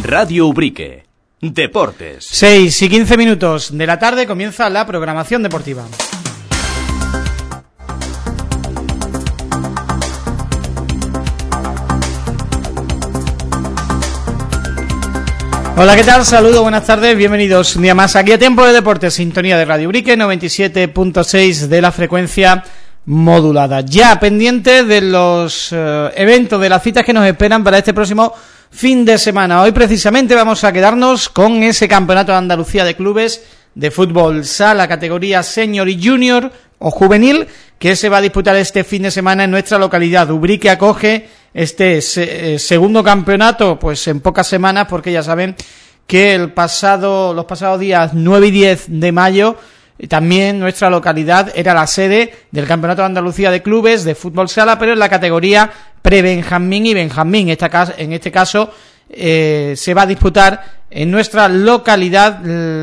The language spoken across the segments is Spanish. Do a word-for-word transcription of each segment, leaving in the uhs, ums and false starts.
Radio Ubrique. Deportes. seis y quince minutos de la tarde comienza la programación deportiva. Hola, ¿qué tal? Saludos, buenas tardes, bienvenidos un día más aquí a Tiempo de Deportes, sintonía de Radio Ubrique, noventa y siete punto seis de la frecuencia modulada. Ya pendiente de los uh, eventos, de las citas que nos esperan para este próximo fin de semana. Hoy precisamente vamos a quedarnos con ese campeonato de Andalucía de clubes de fútbol sala, categoría senior y junior o juvenil, que se va a disputar este fin de semana en nuestra localidad. Ubrique acoge este se, eh, segundo campeonato pues en pocas semanas, porque ya saben que el pasado los pasados días nueve y diez de mayo eh, también nuestra localidad era la sede del Campeonato de Andalucía de clubes de fútbol sala, pero en la categoría pre-Benjamín y Benjamín. Esta caso, en este caso eh, se va a disputar en nuestra localidad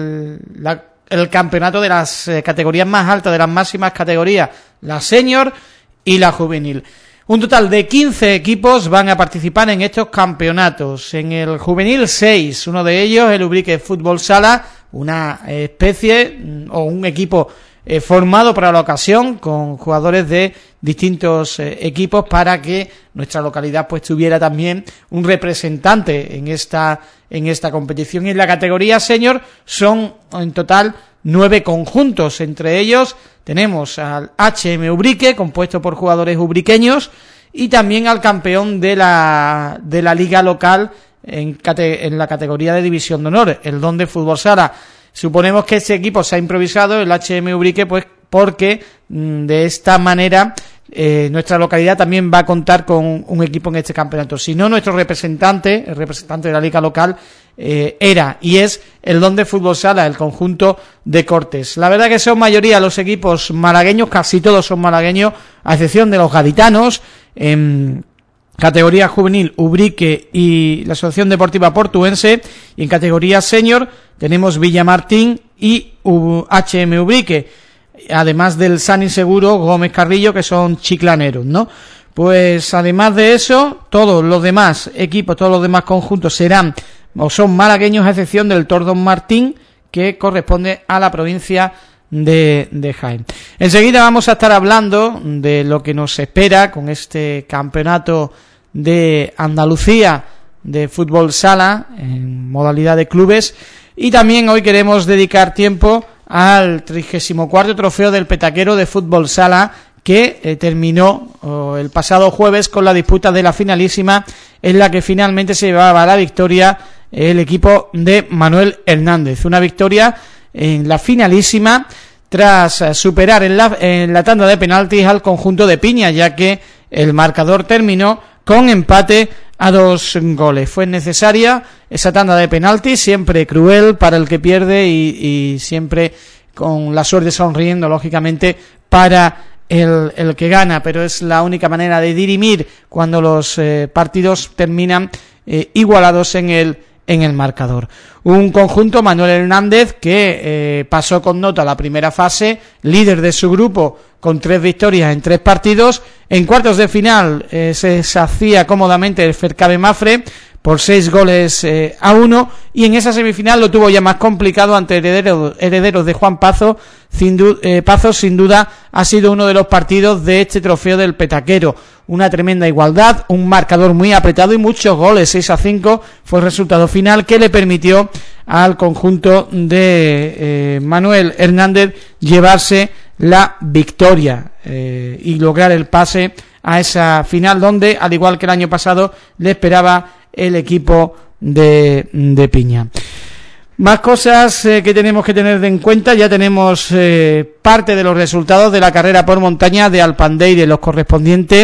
la, el campeonato de las eh, categorías más altas, de las máximas categorías, la senior y la juvenil. Un total de quince equipos van a participar en estos campeonatos. En el juvenil, seis. Uno de ellos, el Ubrique Fútbol Sala, una especie o un equipo eh, formado para la ocasión con jugadores de distintos eh, equipos para que nuestra localidad pues tuviera también un representante en esta en esta competición. Y en la categoría senior son en total nueve conjuntos. Entre ellos tenemos al H M Ubrique, compuesto por jugadores ubriqueños, y también al campeón de la de la liga local en, cate, en la categoría de división de honor, el Don de Fútbol Sala. Suponemos que ese equipo se ha improvisado, el H M Ubrique, pues porque mmm, de esta manera eh, nuestra localidad también va a contar con un equipo en este campeonato. Si no, nuestro representante, el representante de la liga local, eh, era y es el Don de Fútbol Sala, el conjunto de Cortes. La verdad que son mayoría los equipos malagueños, casi todos son malagueños, a excepción de los gaditanos. En categoría juvenil, Ubrique y la Asociación Deportiva Portuense, y en categoría senior tenemos Villamartín y H M Ubrique, además del San Inseguro Gómez Carrillo, que son chiclaneros, ¿no? Pues además de eso, todos los demás equipos, todos los demás conjuntos serán o son malagueños, a excepción del Tordón Martín, que corresponde a la provincia de, de Jaén. Enseguida vamos a estar hablando de lo que nos espera con este campeonato de Andalucía de fútbol sala en modalidad de clubes, y también hoy queremos dedicar tiempo al trigésimo cuarto trofeo del Petaquero de fútbol sala, que eh, terminó oh, el pasado jueves con la disputa de la finalísima, en la que finalmente se llevaba la victoria el equipo de Manuel Hernández. Una victoria en la finalísima tras eh, superar en la, en la tanda de penaltis al conjunto de Piña, ya que el marcador terminó con empate a dos goles. Fue necesaria esa tanda de penaltis, siempre cruel para el que pierde y, y siempre con la suerte sonriendo, lógicamente, para el, el que gana, pero es la única manera de dirimir cuando los eh, partidos terminan eh, igualados en el en el marcador. Un conjunto, Manuel Hernández, que eh, pasó con nota la primera fase, líder de su grupo con tres victorias en tres partidos. En cuartos de final eh, se deshacía cómodamente el Fercabe Mafre por seis goles eh, a uno, y en esa semifinal lo tuvo ya más complicado ante herederos, herederos de Juan Pazo. Sin du- eh, Pazo sin duda ha sido uno de los partidos de este trofeo del Petaquero. Una tremenda igualdad, un marcador muy apretado y muchos goles, seis a cinco fue el resultado final, que le permitió al conjunto de eh, Manuel Hernández llevarse la victoria eh, y lograr el pase a esa final, donde, al igual que el año pasado, le esperaba el equipo de, de Piña. Más cosas eh, que tenemos que tener en cuenta. Ya tenemos eh, parte de los resultados de la carrera por montaña de Alpandeire, los correspondientes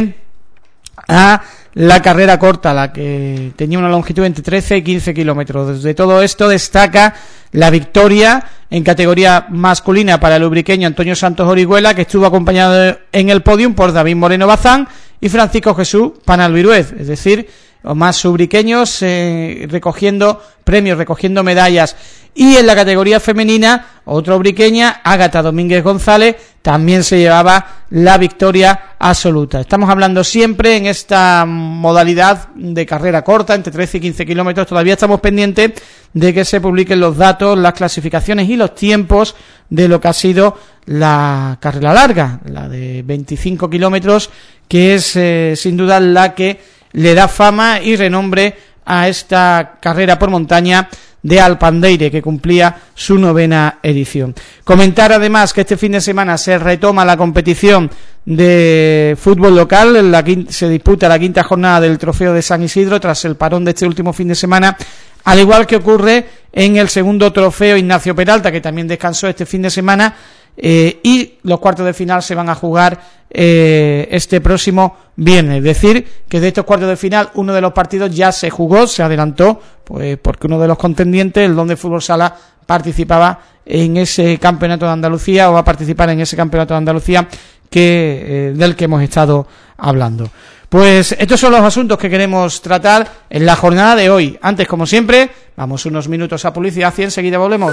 a la carrera corta, la que tenía una longitud entre trece y quince kilómetros. De todo esto destaca la victoria en categoría masculina para el ubriqueño Antonio Santos Orihuela, que estuvo acompañado en el podium por David Moreno Bazán y Francisco Jesús Panalviruez, es decir, los más ubriqueños eh, recogiendo premios, recogiendo medallas. Y en la categoría femenina, otra ubriqueña, Ágata Domínguez González, también se llevaba la victoria absoluta. Estamos hablando siempre en esta modalidad de carrera corta, entre trece y quince kilómetros. Todavía estamos pendientes de que se publiquen los datos, las clasificaciones y los tiempos de lo que ha sido la carrera larga, la de veinticinco kilómetros, que es eh, sin duda la que le da fama y renombre a esta carrera por montaña de Alpandeire, que cumplía su novena edición. Comentar además que este fin de semana se retoma la competición de fútbol local, en la quinta, se disputa la quinta jornada del Trofeo de San Isidro tras el parón de este último fin de semana, al igual que ocurre en el segundo Trofeo Ignacio Peralta, que también descansó este fin de semana, eh, y los cuartos de final se van a jugar eh, este próximo viernes. Es decir, que de estos cuartos de final uno de los partidos ya se jugó, se adelantó, pues porque uno de los contendientes, el Don de Fútbol Sala, participaba en ese campeonato de Andalucía, o va a participar en ese campeonato de Andalucía que eh, del que hemos estado hablando. Pues estos son los asuntos que queremos tratar en la jornada de hoy. Antes, como siempre, vamos unos minutos a publicidad y enseguida volvemos.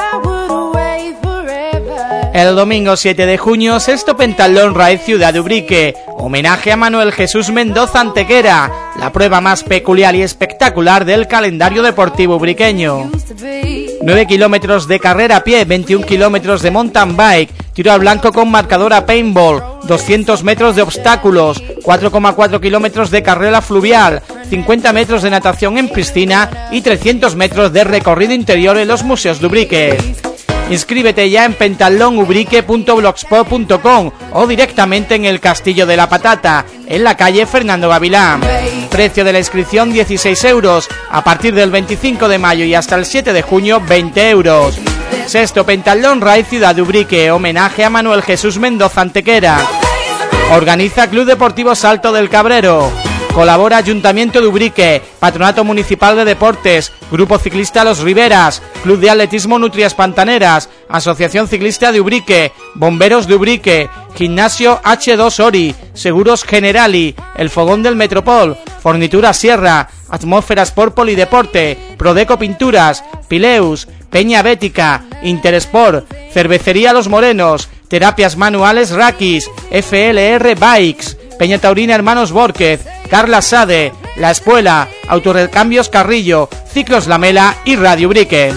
El domingo siete de junio, sexto Pentalón Raid Ciudad de Ubrique, homenaje a Manuel Jesús Mendoza Antequera, la prueba más peculiar y espectacular del calendario deportivo ubriqueño. nueve kilómetros de carrera a pie, veintiún kilómetros de mountain bike, tiro al blanco con marcador a paintball, doscientos metros de obstáculos, cuatro coma cuatro kilómetros de carrera fluvial, cincuenta metros de natación en piscina y trescientos metros de recorrido interior en los museos de Ubrique. Inscríbete ya en pentalón ubrique punto blogspot punto com o directamente en el Castillo de la Patata, en la calle Fernando Gavilán. Precio de la inscripción dieciséis euros, a partir del veinticinco de mayo y hasta el siete de junio veinte euros. Sexto Pentalón Raid Ciudad de Ubrique, homenaje a Manuel Jesús Mendoza Antequera. Organiza Club Deportivo Salto del Cabrero. Colabora Ayuntamiento de Ubrique, Patronato Municipal de Deportes, Grupo Ciclista Los Riberas, Club de Atletismo Nutrias Pantaneras, Asociación Ciclista de Ubrique, Bomberos de Ubrique, Gimnasio hache dos Ori, Seguros Generali, El Fogón del Metropol, Fornitura Sierra, Atmósfera Sport Polideporte, Prodeco Pinturas, Pileus, Peña Bética, Interesport, Cervecería Los Morenos, Terapias Manuales Rakis, F L R Bikes, Peña Taurina Hermanos Bórquez, Carla Sade, La Espuela, Autorecambios Carrillo, Ciclos Lamela y Radio Ubrique.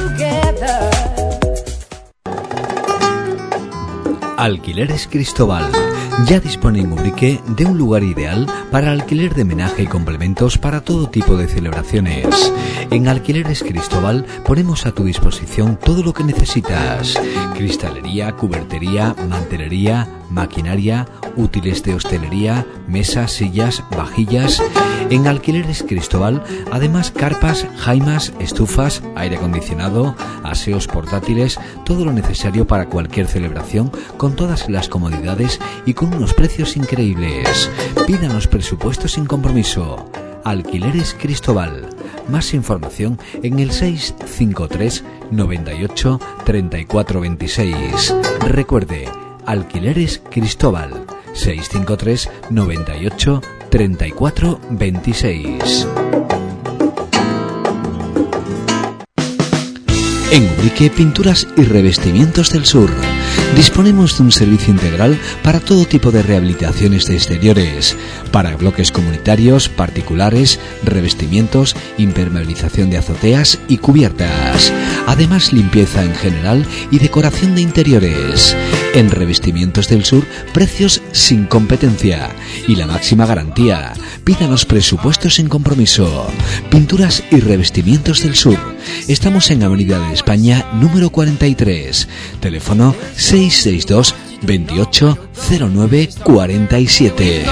Alquileres Cristóbal. Ya dispone en Ubrique de un lugar ideal para alquiler de menaje y complementos para todo tipo de celebraciones. En Alquileres Cristóbal ponemos a tu disposición todo lo que necesitas: cristalería, cubertería, mantelería, maquinaria, útiles de hostelería, mesas, sillas, vajillas. En Alquileres Cristóbal, además, carpas, jaimas, estufas, aire acondicionado, aseos portátiles, todo lo necesario para cualquier celebración, con todas las comodidades y con unos precios increíbles. Pídanos presupuestos sin compromiso. Alquileres Cristóbal. Más información en el seis cinco tres, noventa y ocho, treinta y cuatro veintiséis. Recuerde, Alquileres Cristóbal. seis cinco tres, noventa y ocho, treinta y cuatro veintiséis. En Ubrique, Pinturas y Revestimientos del Sur. Disponemos de un servicio integral para todo tipo de rehabilitaciones de exteriores, para bloques comunitarios, particulares, revestimientos, impermeabilización de azoteas y cubiertas. Además, limpieza en general y decoración de interiores. En Revestimientos del Sur, precios sin competencia y la máxima garantía. Pídanos presupuestos sin compromiso. Pinturas y Revestimientos del Sur. Estamos en Avenida de España, número cuarenta y tres. Teléfono seis seis dos, veintiocho, cero nueve, cuarenta y siete.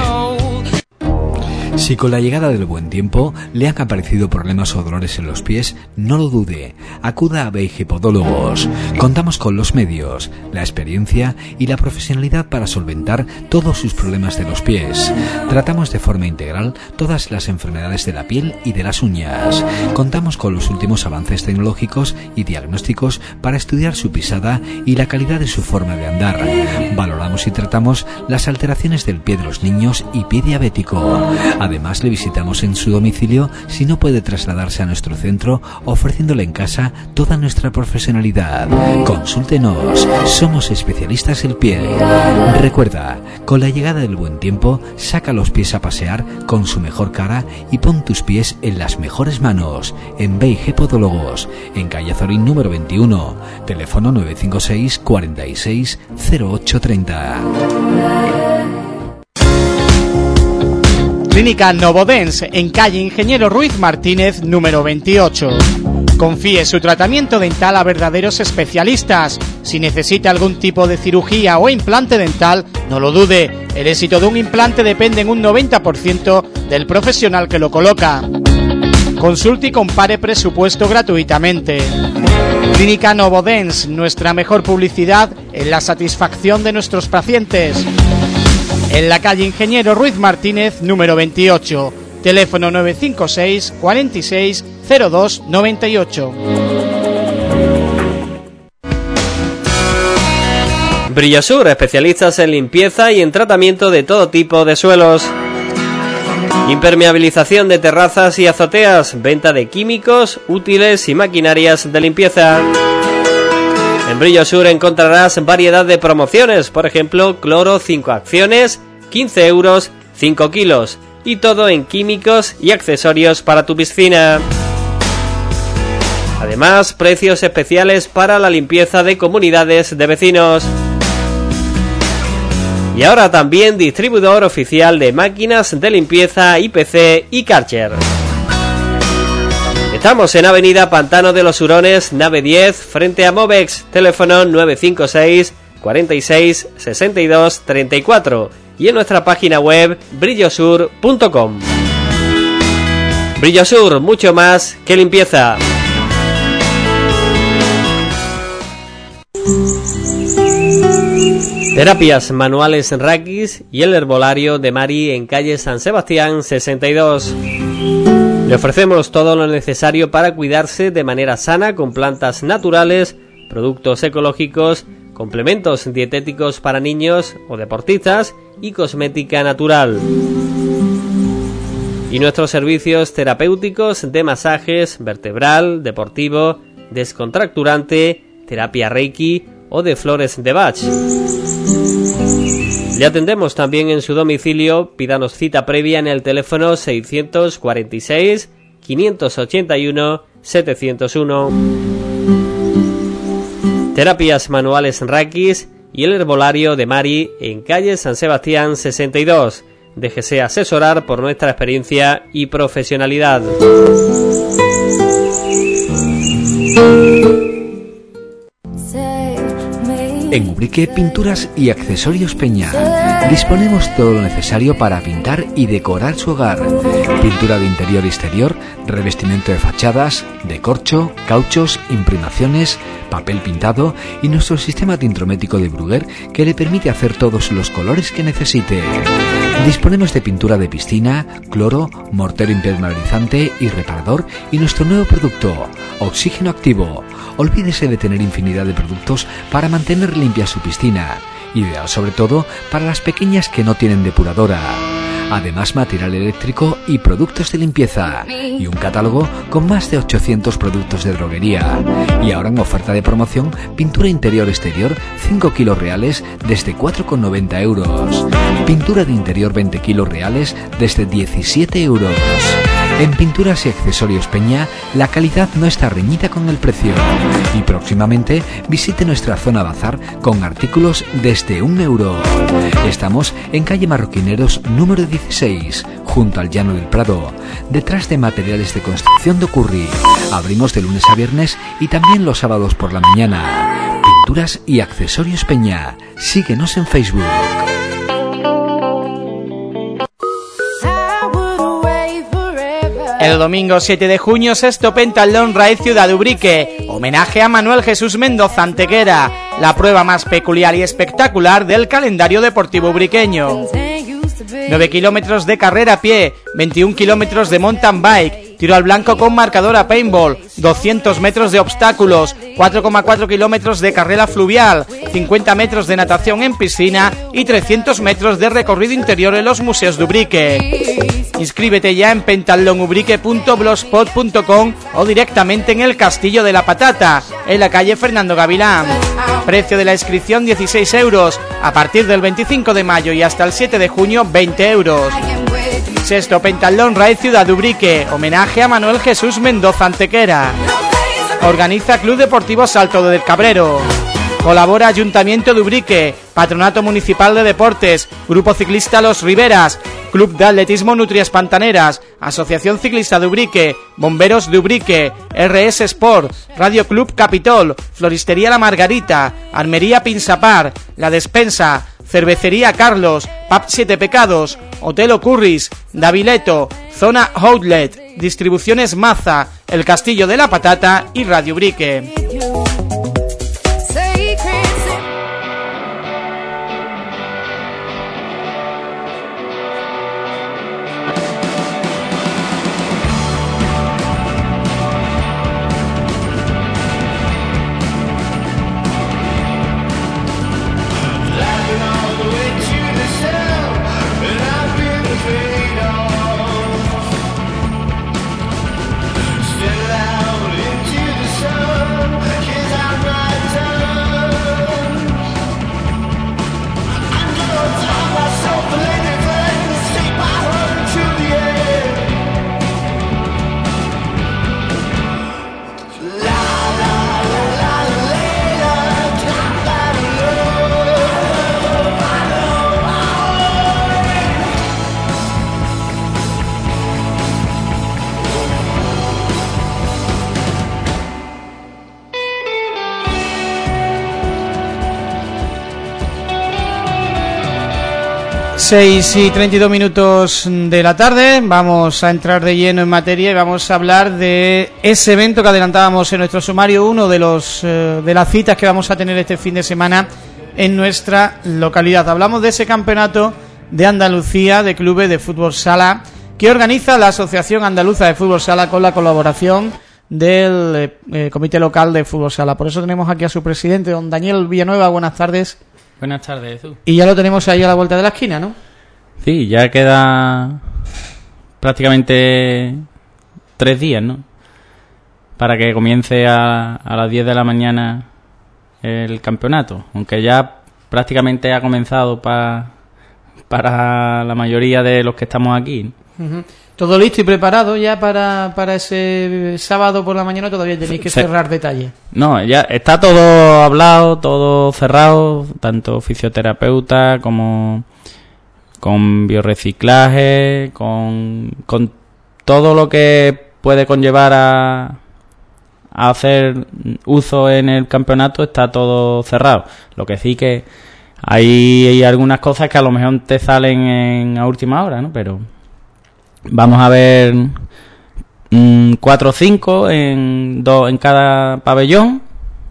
Si con la llegada del buen tiempo le han aparecido problemas o dolores en los pies, no lo dude. Acuda a Beige Podólogos. Contamos con los medios, la experiencia y la profesionalidad para solventar todos sus problemas de los pies. Tratamos de forma integral todas las enfermedades de la piel y de las uñas. Contamos con los últimos avances tecnológicos y diagnósticos para estudiar su pisada y la calidad de su forma de andar. Valoramos y tratamos las alteraciones del pie de los niños y pie diabético. Además, le visitamos en su domicilio si no puede trasladarse a nuestro centro, ofreciéndole en casa toda nuestra profesionalidad. Consúltenos, somos especialistas en piel. Recuerda, con la llegada del buen tiempo, saca los pies a pasear con su mejor cara y pon tus pies en las mejores manos. En B y G Podólogos, en calle Azorín número veintiuno, teléfono nueve cinco seis, cuarenta y seis, cero ocho treinta. Clínica Novodens, en calle Ingeniero Ruiz Martínez número veintiocho. Confíe su tratamiento dental a verdaderos especialistas. Si necesita algún tipo de cirugía o implante dental, no lo dude. El éxito de un implante depende en un noventa por ciento del profesional que lo coloca. Consulte y compare presupuesto gratuitamente. Clínica Novodens, nuestra mejor publicidad en la satisfacción de nuestros pacientes. En la calle Ingeniero Ruiz Martínez número veintiocho, teléfono nueve cinco seis, cuarenta y seis, cero dos noventa y ocho. Brillosur, especialistas en limpieza y en tratamiento de todo tipo de suelos. Impermeabilización de terrazas y azoteas, venta de químicos, útiles y maquinarias de limpieza. En Brillosur encontrarás variedad de promociones, por ejemplo, cloro cinco acciones, quince euros, cinco kilos, y todo en químicos y accesorios para tu piscina. Además, precios especiales para la limpieza de comunidades de vecinos. Y ahora también distribuidor oficial de máquinas de limpieza I P C y Karcher. Estamos en Avenida Pantano de los Hurones, nave diez, frente a Movex, teléfono nueve cinco seis, cuarenta y seis, sesenta y dos, treinta y cuatro, y en nuestra página web brillosur punto com. Brillosur, mucho más que limpieza. Terapias manuales en Raquis y el herbolario de Mari en calle San Sebastián sesenta y dos. Le ofrecemos todo lo necesario para cuidarse de manera sana con plantas naturales, productos ecológicos, complementos dietéticos para niños o deportistas y cosmética natural. Y nuestros servicios terapéuticos de masajes vertebral, deportivo, descontracturante, terapia Reiki o de flores de Bach. Le atendemos también en su domicilio. Pídanos cita previa en el teléfono seiscientos cuarenta y seis, quinientos ochenta y uno, setecientos uno. Terapias manuales Raquis y el herbolario de Mari en calle San Sebastián sesenta y dos. Déjese asesorar por nuestra experiencia y profesionalidad. En Ubrique Pinturas y Accesorios Peña disponemos todo lo necesario para pintar y decorar su hogar. Pintura de interior y exterior, revestimiento de fachadas, de corcho, cauchos, imprimaciones, papel pintado y nuestro sistema tintrométrico de Bruguer que le permite hacer todos los colores que necesite. Disponemos de pintura de piscina, cloro, mortero impermeabilizante y reparador y nuestro nuevo producto, oxígeno activo. Olvídese de tener infinidad de productos para mantener limpia su piscina, ideal sobre todo para las pequeñas que no tienen depuradora. Además, material eléctrico y productos de limpieza y un catálogo con más de ochocientos productos de droguería. Y ahora en oferta de promoción, pintura interior-exterior cinco kilos reales desde cuatro con noventa euros. Pintura de interior veinte kilos reales desde diecisiete euros. En Pinturas y Accesorios Peña, la calidad no está reñida con el precio. Y próximamente visite nuestra zona bazar con artículos desde un euro. Estamos en calle Marroquineros número dieciséis, junto al Llano del Prado, detrás de materiales de construcción de Ocurri. Abrimos de lunes a viernes y también los sábados por la mañana. Pinturas y Accesorios Peña. Síguenos en Facebook. El domingo siete de junio, sexto Pentalón Raid Ciudad de Ubrique, homenaje a Manuel Jesús Mendoza Antequera, la prueba más peculiar y espectacular del calendario deportivo ubriqueño. nueve kilómetros de carrera a pie, veintiún kilómetros de mountain bike, tiro al blanco con marcador a paintball, doscientos metros de obstáculos, cuatro coma cuatro kilómetros de carrera fluvial, cincuenta metros de natación en piscina y trescientos metros de recorrido interior en los museos de Ubrique. Inscríbete ya en pentatlónubrique punto blogspot punto com o directamente en el Castillo de la Patata, en la calle Fernando Gavilán. Precio de la inscripción dieciséis euros, a partir del veinticinco de mayo y hasta el siete de junio veinte euros. Sexto Pentatlón Raid Ciudad de Ubrique, homenaje a Manuel Jesús Mendoza Antequera. Organiza Club Deportivo Salto del Cabrero. Colabora Ayuntamiento de Ubrique, Patronato Municipal de Deportes, Grupo Ciclista Los Riveras, Club de Atletismo Nutrias Pantaneras, Asociación Ciclista de Ubrique, Bomberos de Ubrique, R S Sport, Radio Club Capitol, Floristería La Margarita, Armería Pinsapar, La Despensa, Cervecería Carlos, Pub Siete Pecados, Hotel Ocurris, Davileto, Zona Outlet, Distribuciones Maza, El Castillo de la Patata y Radio Ubrique. seis y treinta y dos minutos de la tarde, vamos a entrar de lleno en materia y vamos a hablar de ese evento que adelantábamos en nuestro sumario, uno de los eh, de las citas que vamos a tener este fin de semana en nuestra localidad. Hablamos de ese campeonato de Andalucía de clubes de fútbol sala que organiza la Asociación Andaluza de Fútbol Sala con la colaboración del eh, Comité Local de Fútbol Sala. Por eso tenemos aquí a su presidente, don Daniel Villanueva. Buenas tardes. Buenas tardes, tú. Y ya lo tenemos ahí a la vuelta de la esquina, ¿no? Sí, ya queda prácticamente tres días, ¿no? Para que comience a, a las diez de la mañana el campeonato. Aunque ya prácticamente ha comenzado pa, para la mayoría de los que estamos aquí. Uh-huh. ¿Todo listo y preparado ya para, para ese sábado por la mañana? ¿Todavía tenéis que Se, cerrar detalles? No, ya está todo hablado, todo cerrado, tanto fisioterapeuta como con biorreciclaje, con, con todo lo que puede conllevar a, a hacer uso en el campeonato, está todo cerrado. Lo que sí que hay, hay algunas cosas que a lo mejor te salen en, a última hora, ¿no? Pero vamos a ver mmm, cuatro o cinco en, dos, en cada pabellón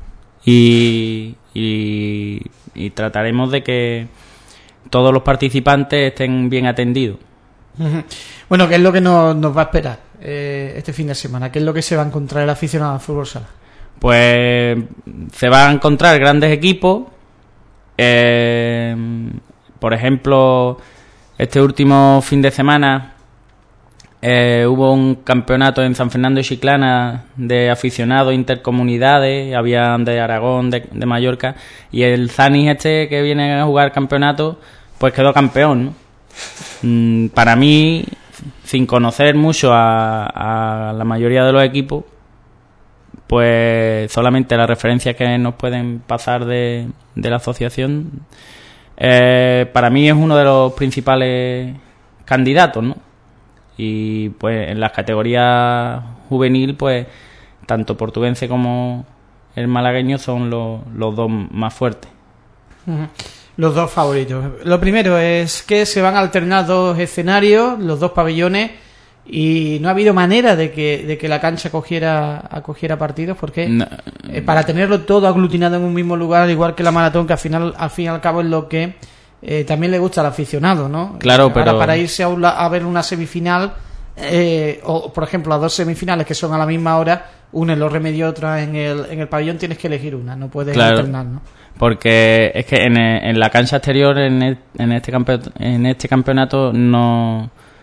y, y, y trataremos de que todos los participantes estén bien atendidos. Uh-huh. Bueno, ¿qué es lo que nos, nos va a esperar eh, este fin de semana? ¿Qué es lo que se va a encontrar el aficionado al fútbol sala? Pues se van a encontrar grandes equipos. Eh, por ejemplo, este último fin de semana eh, hubo un campeonato en San Fernando y Chiclana de aficionados intercomunidades. Había de Aragón, de, de Mallorca, y el Zanis este que viene a jugar campeonato pues quedó campeón, ¿no? Mm, para mí, sin conocer mucho a, a la mayoría de los equipos, pues solamente las referencias que nos pueden pasar de, de la asociación, eh, para mí es uno de los principales candidatos, ¿no? Y pues en las categorías juvenil, pues tanto portuguense como el malagueño son los, los dos más fuertes. Uh-huh. Los dos favoritos. Lo primero es que se van a alternar dos escenarios, los dos pabellones, y no ha habido manera de que de que la cancha cogiera acogiera partidos, porque no. eh, para tenerlo todo aglutinado en un mismo lugar, al igual que la maratón, que al final al fin y al cabo es lo que eh, también le gusta al aficionado, ¿no? Claro, Ahora, pero para irse a, una, a ver una semifinal, eh, o por ejemplo las dos semifinales que son a la misma hora, una en los Remedios, otra en el en el pabellón, tienes que elegir una, no puedes claro. alternar, ¿no? Porque es que en, en la cancha exterior, en, el, en, este campe, en este campeonato, no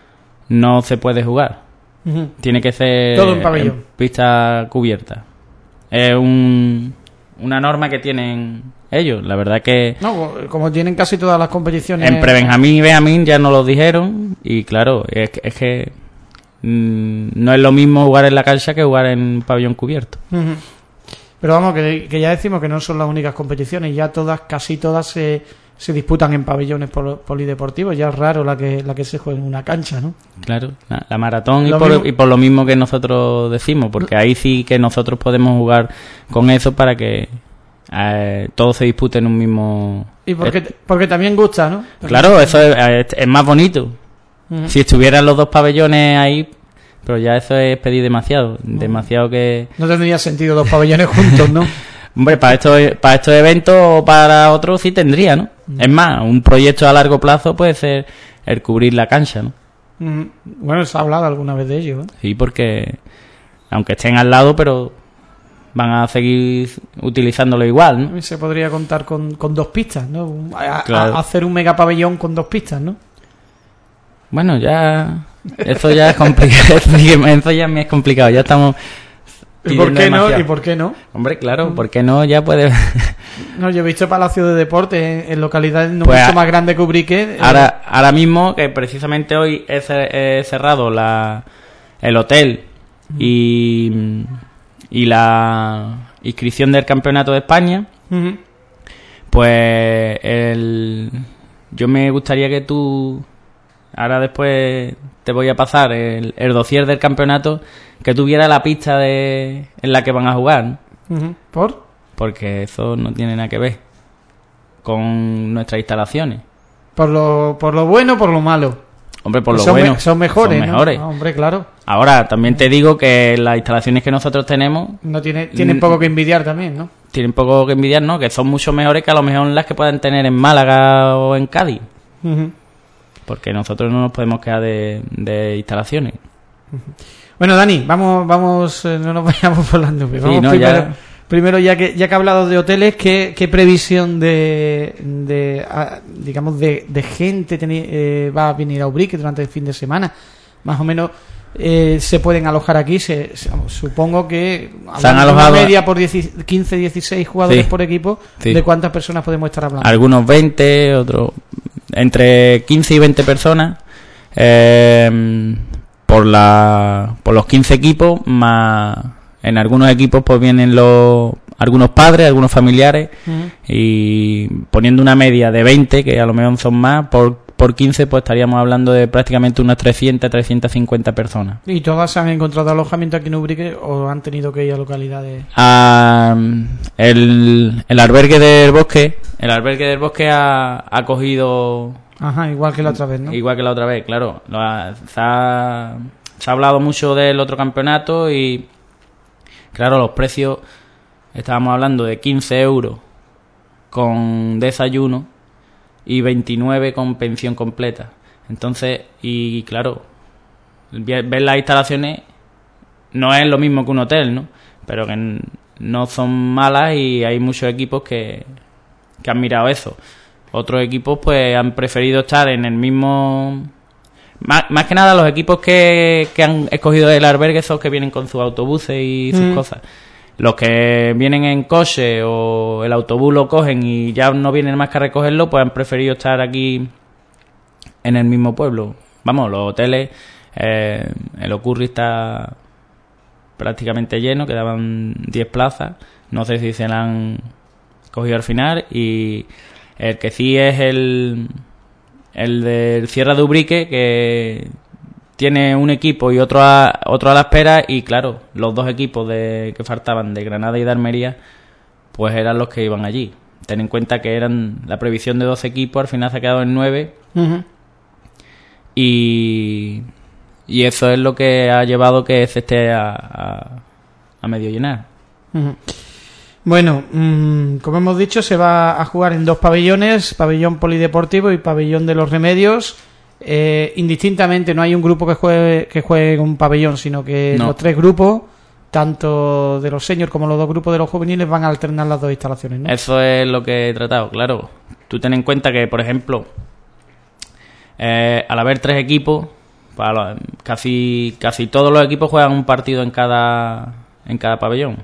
no se puede jugar. Uh-huh. Tiene que ser todo en pabellón, en pista cubierta. Es un, una norma que tienen ellos. La verdad que no, como tienen casi todas las competiciones. En prebenjamín y benjamín ya nos lo dijeron. Y claro, es, es que mmm, no es lo mismo jugar en la cancha que jugar en un pabellón cubierto. Uh-huh. Pero vamos, que, que ya decimos que no son las únicas competiciones. Ya todas, casi todas se, se disputan en pabellones pol, polideportivos. Ya es raro la que la que se juega en una cancha, ¿no? Claro, la, la maratón y Lo por, mismo- y por lo mismo que nosotros decimos, porque ahí sí que nosotros podemos jugar con eso para que eh, todo se dispute en un mismo... Y porque, porque también gusta, ¿no? Claro, eso es, es- es más bonito. Ujú. Si estuvieran los dos pabellones ahí, pero ya eso es pedir demasiado, demasiado que... No tendría sentido dos pabellones juntos, ¿no? Hombre, para estos, para estos eventos o para otros sí tendría, ¿no? Es más, un proyecto a largo plazo puede ser el cubrir la cancha, ¿no? Mm, Bueno, se ha hablado alguna vez de ello, ¿eh? Sí, porque aunque estén al lado, pero van a seguir utilizándolo igual, ¿no? Se podría contar con, con dos pistas, ¿no? Un- a- a- Claro. hacer un megapabellón con dos pistas, ¿no? Bueno, ya... Eso ya es complicado. Eso ya me es complicado. Ya estamos... ¿Y por pidiendo qué no? demasiado. ¿Y por qué no? Hombre, claro, ¿por qué no? Ya puede... No, yo he visto palacios de deportes en, en localidades no Pues mucho a- más grandes que Ubrique. eh, Ahora, ahora mismo, que precisamente hoy he, ce- he cerrado la, el hotel y, y la inscripción del Campeonato de España, ujú. pues el, yo me gustaría que tú, ahora después te voy a pasar el, el dossier del campeonato, que tuviera la pista de, en la que van a jugar, ¿no? Ujú. ¿Por? Porque eso no tiene nada que ver con nuestras instalaciones. ¿Por lo, por lo bueno o por lo malo? Hombre, por lo son, me- bueno. son mejores, son ¿no? mejores. Ah, hombre, claro. Ahora, también te digo que las instalaciones que nosotros tenemos No tiene, tienen Mm. poco que envidiar también, ¿no? tienen poco que envidiar, ¿no? Que son mucho mejores que a lo mejor las que puedan tener en Málaga o en Cádiz. Ujú. Porque nosotros no nos podemos quedar de, de instalaciones. Bueno, Dani, vamos, vamos, eh, no nos vayamos por las nubes. Sí, Vamos no, primero, ya- primero ya que ya que ha hablado de hoteles, ¿qué, qué previsión de, de ah, digamos, de, de gente teni- eh, va a venir a Ubrique durante el fin de semana? Más o menos eh, se pueden alojar aquí. Se, se- vamos, supongo que Se han hablando de una alojado- media por diez, quince, dieciséis jugadores Sí, por equipo. sí. ¿De cuántas personas podemos estar hablando? Algunos veinte, otros entre quince y veinte personas. eh, por la por los quince equipos, más en algunos equipos pues vienen los algunos padres, algunos familiares, Ujú. y poniendo una media de veinte, que a lo mejor son más, por, por quince, pues estaríamos hablando de prácticamente unas trescientas, trescientas cincuenta personas. ¿Y todas han encontrado alojamiento aquí en Ubrique o han tenido que ir a localidades? Ah, el, el albergue del bosque, el albergue del bosque ha, ha cogido, Ajá, igual que la otra vez, ¿no? igual que la otra vez, claro, lo ha- se, ha, se ha hablado mucho del otro campeonato y, claro, los precios, estábamos hablando de quince euros con desayuno y veintinueve con pensión completa. Entonces, y claro, ve- ver las instalaciones no es lo mismo que un hotel, ¿no? Pero que n- no son malas y hay muchos equipos que, que han mirado eso. Otros equipos pues han preferido estar en el mismo... Más, más que nada los equipos que, que han escogido el albergue son los que vienen con sus autobuses y sus Mm. cosas. Los que vienen en coche o el autobús lo cogen y ya no vienen más que a recogerlo, pues han preferido estar aquí en el mismo pueblo. Vamos, los hoteles, eh, el Ocurri está prácticamente lleno, quedaban diez plazas, no sé si se la han cogido al final, y el que sí es el el del Sierra de Ubrique, que tiene un equipo y otro a, otro a la espera, y claro, los dos equipos de que faltaban de Granada y de Almería pues eran los que iban allí. Ten en cuenta que eran la previsión de doce equipos, al final se ha quedado en nueve, Ujú. y y eso es lo que ha llevado que se esté a, a, a medio llenar. Ujú. Bueno, mmm, como hemos dicho, se va a jugar en dos pabellones, pabellón polideportivo y pabellón de los remedios. Eh, indistintamente, no hay un grupo que juegue, que juegue en un pabellón, sino que No. los tres grupos, tanto de los seniors como los dos grupos de los juveniles, van a alternar las dos instalaciones, ¿no? Eso es lo que he tratado, claro. Tú ten en cuenta que, por ejemplo, eh, al haber tres equipos, Para los, casi casi todos los equipos juegan un partido en cada en cada pabellón.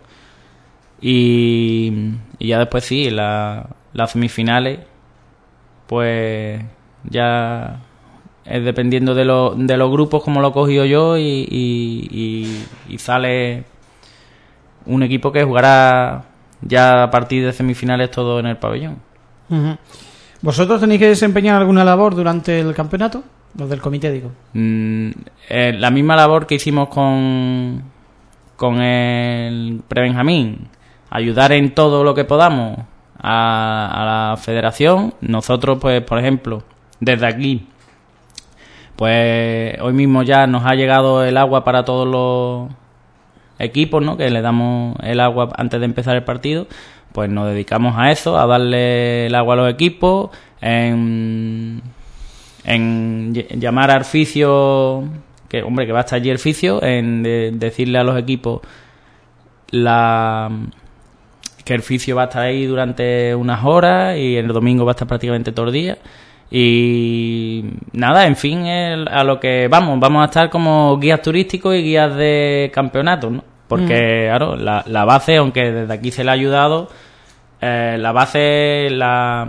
Y, y ya después sí, la, las semifinales, pues ya es dependiendo de, lo, de los grupos como lo he cogido yo y, y, y, y sale un equipo que jugará ya a partir de semifinales todo en el pabellón. Uh-huh. ¿Vosotros tenéis que desempeñar alguna labor durante el campeonato? Los del comité, digo. Mm, eh, la misma labor que hicimos con, con el Prebenjamín, ayudar en todo lo que podamos a, a la federación. Nosotros, pues, por ejemplo, desde aquí, pues hoy mismo ya nos ha llegado el agua para todos los equipos, ¿no? Que le damos el agua antes de empezar el partido. Pues nos dedicamos a eso, a darle el agua a los equipos, en, en llamar al fisio, que hombre, que va a estar allí el fisio, en de, decirle a los equipos la que el fisio va a estar ahí durante unas horas y el domingo va a estar prácticamente todo el día. Y nada, en fin, el, a lo que vamos, vamos a estar como guías turísticos y guías de campeonatos, ¿no? Porque, mm. claro, la, la base, aunque desde aquí se le ha ayudado, eh, la base la,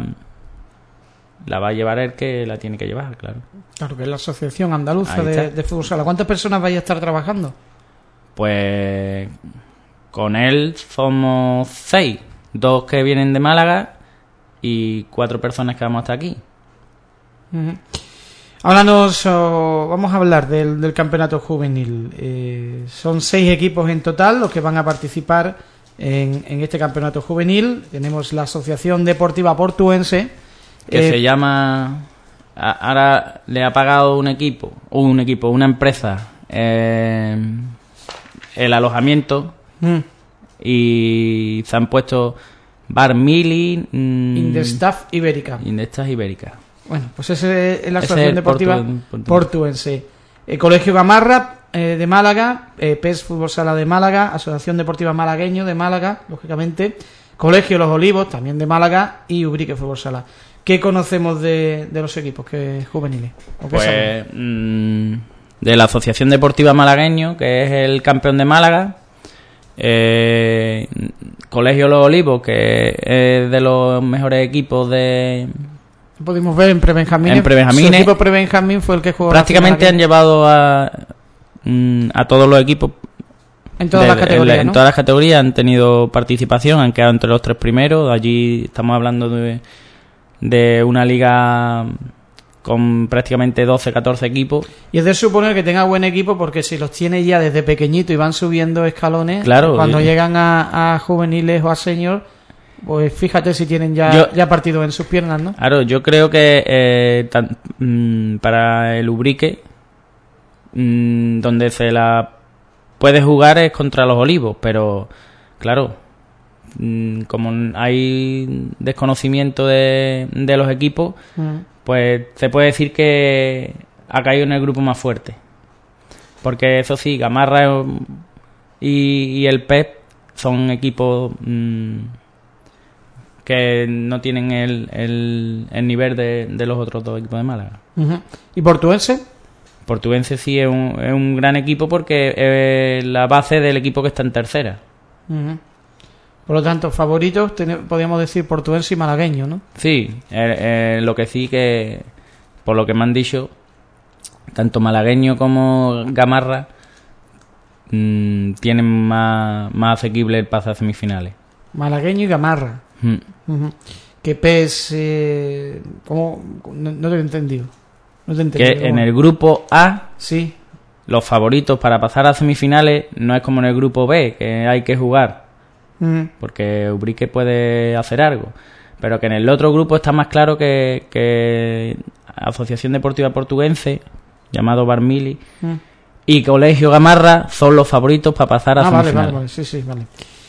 la va a llevar el que la tiene que llevar, claro. Claro, que es la Asociación Andaluza de, de Fútbol Sala. ¿Cuántas personas vais a estar trabajando? Pues con él somos seis, dos que vienen de Málaga y cuatro personas que vamos hasta aquí. Uh-huh. Háblanos, oh, vamos a hablar del, del campeonato juvenil. Eh, son seis equipos en total los que van a participar en, en este campeonato juvenil. Tenemos la Asociación Deportiva Portuense, que eh, se llama, ahora le ha pagado un equipo, un equipo, una empresa, eh, el alojamiento, mm. y se han puesto Bar Mili, mm, Indestaff Ibérica. Indestaff Ibérica. Bueno, pues ese es la Asociación es Deportiva Portu- Portu- Portuense. El Colegio Gamarra eh, de Málaga, eh, P E S Fútbol Sala de Málaga, Asociación Deportiva Malagueño de Málaga, lógicamente, Colegio Los Olivos, también de Málaga, y Ubrique Fútbol Sala. ¿Qué conocemos de, de los equipos que juveniles? ¿O qué pues mmm, de la Asociación Deportiva Malagueño, que es el campeón de Málaga, eh, Colegio Los Olivos, que es de los mejores equipos de... Pudimos ver en Prebenjamín. En Prebenjamín. Su equipo Prebenjamín fue el que jugó. Prácticamente han llevado a, a todos los equipos. En todas de, las categorías. En, ¿no? en todas las categorías han tenido participación, han quedado entre los tres primeros. Allí estamos hablando de, de una liga con prácticamente doce, catorce equipos. Y es de suponer que tenga buen equipo, porque si los tiene ya desde pequeñito y van subiendo escalones, claro, cuando y, llegan a, a juveniles o a senior, pues fíjate si tienen ya, yo, ya partido en sus piernas, ¿no? Claro, yo creo que eh, tan, mmm, para el Ubrique, mmm, donde se la puede jugar es contra los Olivos, pero claro, mmm, como hay desconocimiento de, de los equipos, mm. pues se puede decir que ha caído en el grupo más fuerte. Porque eso sí, Gamarra y, y el P E S son equipos... Mmm, que no tienen el, el, el nivel de, de los otros dos equipos de Málaga. Uh-huh. ¿Y Portuense? Portuense sí es un, es un gran equipo porque es la base del equipo que está en tercera. Uh-huh. Por lo tanto, favoritos, ten, podríamos decir Portuense y malagueño, ¿no? Sí, eh, eh, lo que sí que, por lo que me han dicho, tanto malagueño como Gamarra mmm, tienen más, más asequible el pase a semifinales. Malagueño y Gamarra. Mm. Uh-huh. ¿Qué P E S? Eh, ¿Cómo? No, no te he entendido. No te he entendido. Que en el grupo A, sí, los favoritos para pasar a semifinales no es como en el grupo B, que hay que jugar. Uh-huh. Porque Ubrique puede hacer algo. Pero que en el otro grupo está más claro que, que Asociación Deportiva Portuense, llamado Bar Mili, uh-huh, y Colegio Gamarra son los favoritos para pasar a ah, semifinales. Vale, vale, vale. Sí, sí, vale.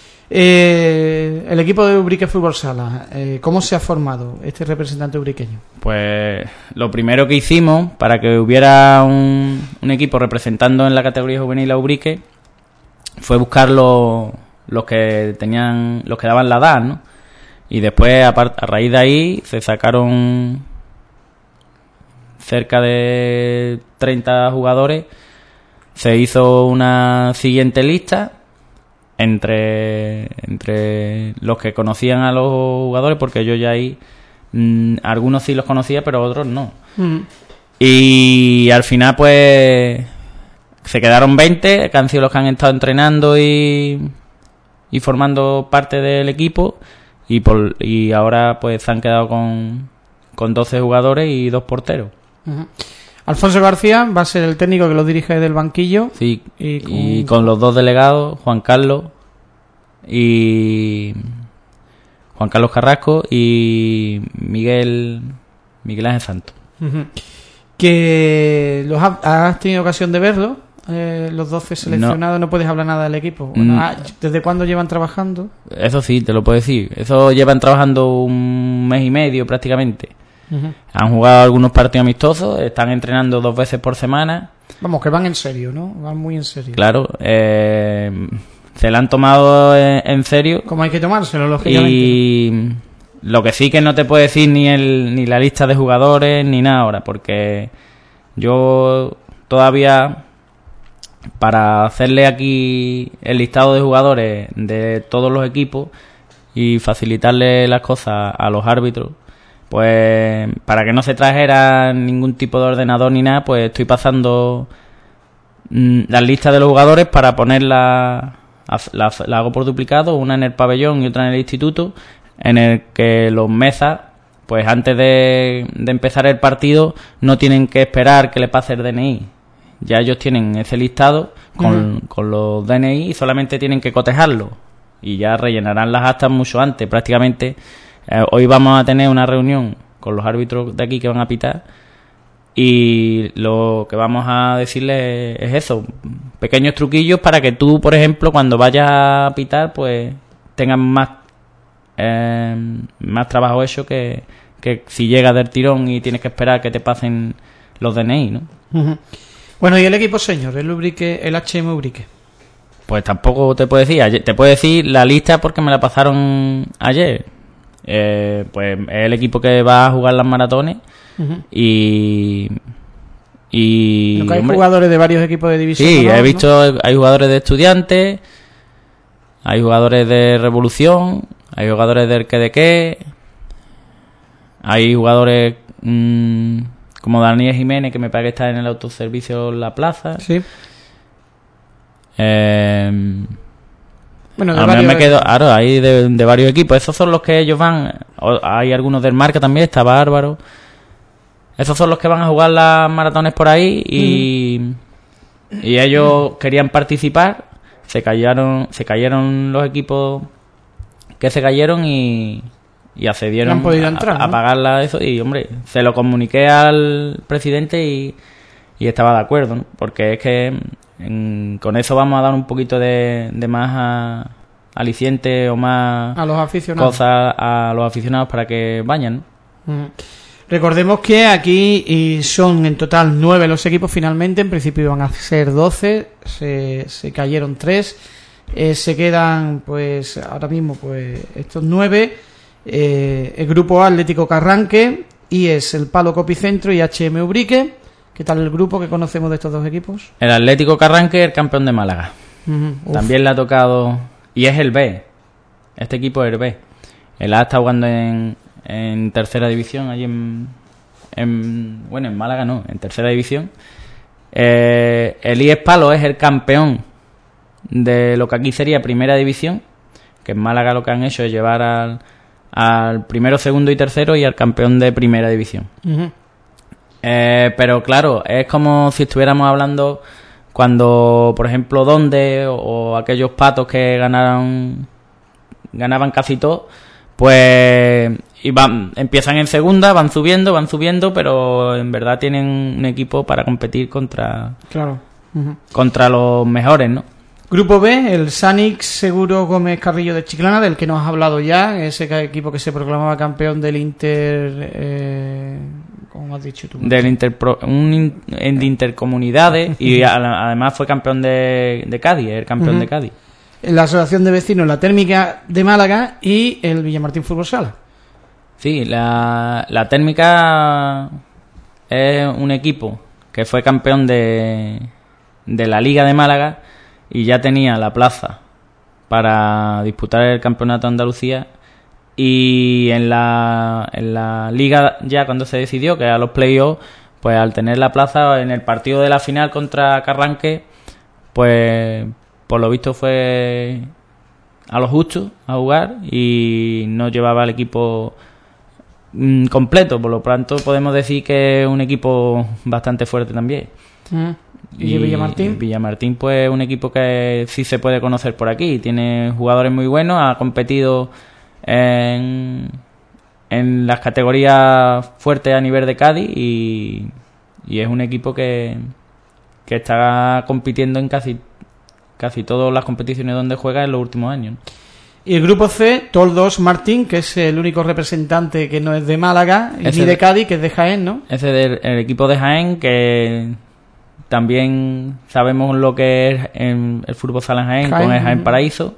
Eh, el equipo de Ubrique Fútbol Sala, eh, ¿cómo se ha formado este representante ubriqueño? Pues lo primero que hicimos para que hubiera un, un equipo representando en la categoría juvenil a Ubrique fue buscar los, los que tenían, los que daban la edad, ¿no? Y después a, part, a raíz de ahí se sacaron cerca de treinta jugadores, se hizo una siguiente lista entre, entre los que conocían a los jugadores, porque yo ya ahí, mmm, algunos sí los conocía, pero otros no. Mm. Y al final, pues, se quedaron veinte, que han sido los que han estado entrenando y, y formando parte del equipo, y, por, y ahora, pues, se han quedado con, con doce jugadores y dos porteros. Uh-huh. Alfonso García va a ser el técnico que los dirige desde el banquillo. Sí, y con, y con los dos delegados, Juan Carlos y Juan Carlos Carrasco y Miguel Miguel Ángel Santos. Uh-huh. Que los ha, has tenido ocasión de verlo, eh, los doce seleccionados. No. no puedes hablar nada del equipo. Bueno, mm. ah, ¿desde cuándo llevan trabajando? Eso sí, te lo puedo decir. Eso llevan trabajando un mes y medio prácticamente. Uh-huh. Han jugado algunos partidos amistosos, están entrenando dos veces por semana. Vamos, que van en serio, ¿no? Van muy en serio. Claro, eh, se la han tomado en, en serio. Como hay que tomárselo, lógicamente. Y lo que sí que no te puedo decir ni el ni la lista de jugadores ni nada ahora, porque yo todavía, para hacerle aquí el listado de jugadores de todos los equipos y facilitarle las cosas a los árbitros, pues para que no se trajera ningún tipo de ordenador ni nada, pues estoy pasando mmm, las listas de los jugadores para ponerlas, la, la hago por duplicado, una en el pabellón y otra en el instituto, en el que los mesas, pues antes de, de empezar el partido, no tienen que esperar que le pase el D N I. Ya ellos tienen ese listado con, uh-huh. con los D N I y solamente tienen que cotejarlo. Y ya rellenarán las actas mucho antes. Prácticamente, eh, hoy vamos a tener una reunión con los árbitros de aquí que van a pitar. Y lo que vamos a decirles es eso. Pequeños truquillos para que tú, por ejemplo, cuando vayas a pitar, pues tengas más Eh, más trabajo hecho que, que si llegas del tirón y tienes que esperar que te pasen los D N I, ¿no? Uh-huh. Bueno, ¿y el equipo señor? El Ubrique, el H M Ubrique. Pues tampoco te puedo decir. Ayer, te puedo decir la lista porque me la pasaron ayer. Eh, pues es el equipo que va a jugar las maratones. Uh-huh. y y Lo que hay hombre, jugadores de varios equipos de división. Sí, honor, he visto, ¿no? Hay jugadores de Estudiantes, hay jugadores de Revolución, hay jugadores del que de qué, hay jugadores mmm, como Daniel Jiménez, que me parece que está en el autoservicio La Plaza. Sí. Eh, bueno, de a lo varios... mejor me quedo, claro, hay de, de varios equipos. Esos son los que ellos van. Hay algunos del Marca también, está Bárbaro. Esos son los que van a jugar las maratones por ahí y, mm. y ellos mm. querían participar. Se cayeron, se cayeron los equipos que se cayeron y, y accedieron entrar, a, ¿no? a pagarla eso. Y hombre, se lo comuniqué al presidente y, y estaba de acuerdo, ¿no? Porque es que en, con eso vamos a dar un poquito de, de más a, aliciente o más a los aficionados. Cosas a los aficionados para que vayan, ¿no? Mm. Recordemos que aquí son en total nueve los equipos finalmente, en principio iban a ser doce, se, se cayeron tres, eh, se quedan pues ahora mismo pues estos nueve, eh, el grupo Atlético Carranque, I E S, el Palo Copicentro y H M Ubrique. ¿Qué tal el grupo que conocemos de estos dos equipos? El Atlético Carranque, el campeón de Málaga. Uh-huh. También le ha tocado, y es el B, este equipo es el B. El A está jugando en en tercera división, allí en, en bueno, en Málaga no, en tercera división. Eh, el I E S Palo es el campeón de lo que aquí sería primera división, que en Málaga lo que han hecho es llevar al, al primero, segundo y tercero y al campeón de primera división. Uh-huh. Eh, pero claro, es como si estuviéramos hablando cuando, por ejemplo, Donde o, o aquellos Patos que ganaron ganaban casi todo, pues y van, empiezan en segunda, van subiendo, van subiendo, pero en verdad tienen un equipo para competir contra claro. uh-huh. contra los mejores, ¿no? Grupo B, el Sanix Seguro Gómez Carrillo de Chiclana, del que nos has hablado ya, ese equipo que se proclamaba campeón del Inter, eh, ¿cómo has dicho tú? Del Interpro, un en de intercomunidades y a, además fue campeón de, de Cádiz, el campeón uh-huh. de Cádiz. La Asociación de Vecinos, la Térmica de Málaga y el Villamartín Fútbol Sala. Sí, la, la Térmica es un equipo que fue campeón de, de la Liga de Málaga y ya tenía la plaza para disputar el campeonato de Andalucía, y en la, en la Liga ya cuando se decidió que a los playoffs, pues al tener la plaza en el partido de la final contra Carranque, pues por lo visto fue a lo justo a jugar y no llevaba el equipo mmm, completo, por lo tanto podemos decir que es un equipo bastante fuerte también. Mm. ¿Y, ¿Y Villamartín? Villamartín, pues un equipo que sí se puede conocer por aquí, tiene jugadores muy buenos, ha competido en, en las categorías fuertes a nivel de Cádiz y, y es un equipo que, que está compitiendo en casi casi todas las competiciones donde juega en los últimos años. Y el grupo C, Toldos Martín, que es el único representante que no es de Málaga y ese ni de Cádiz, que es de Jaén, ¿no? Ese del el equipo de Jaén, que también sabemos lo que es en el fútbol sala en Jaén, Jaén con el Jaén Paraíso.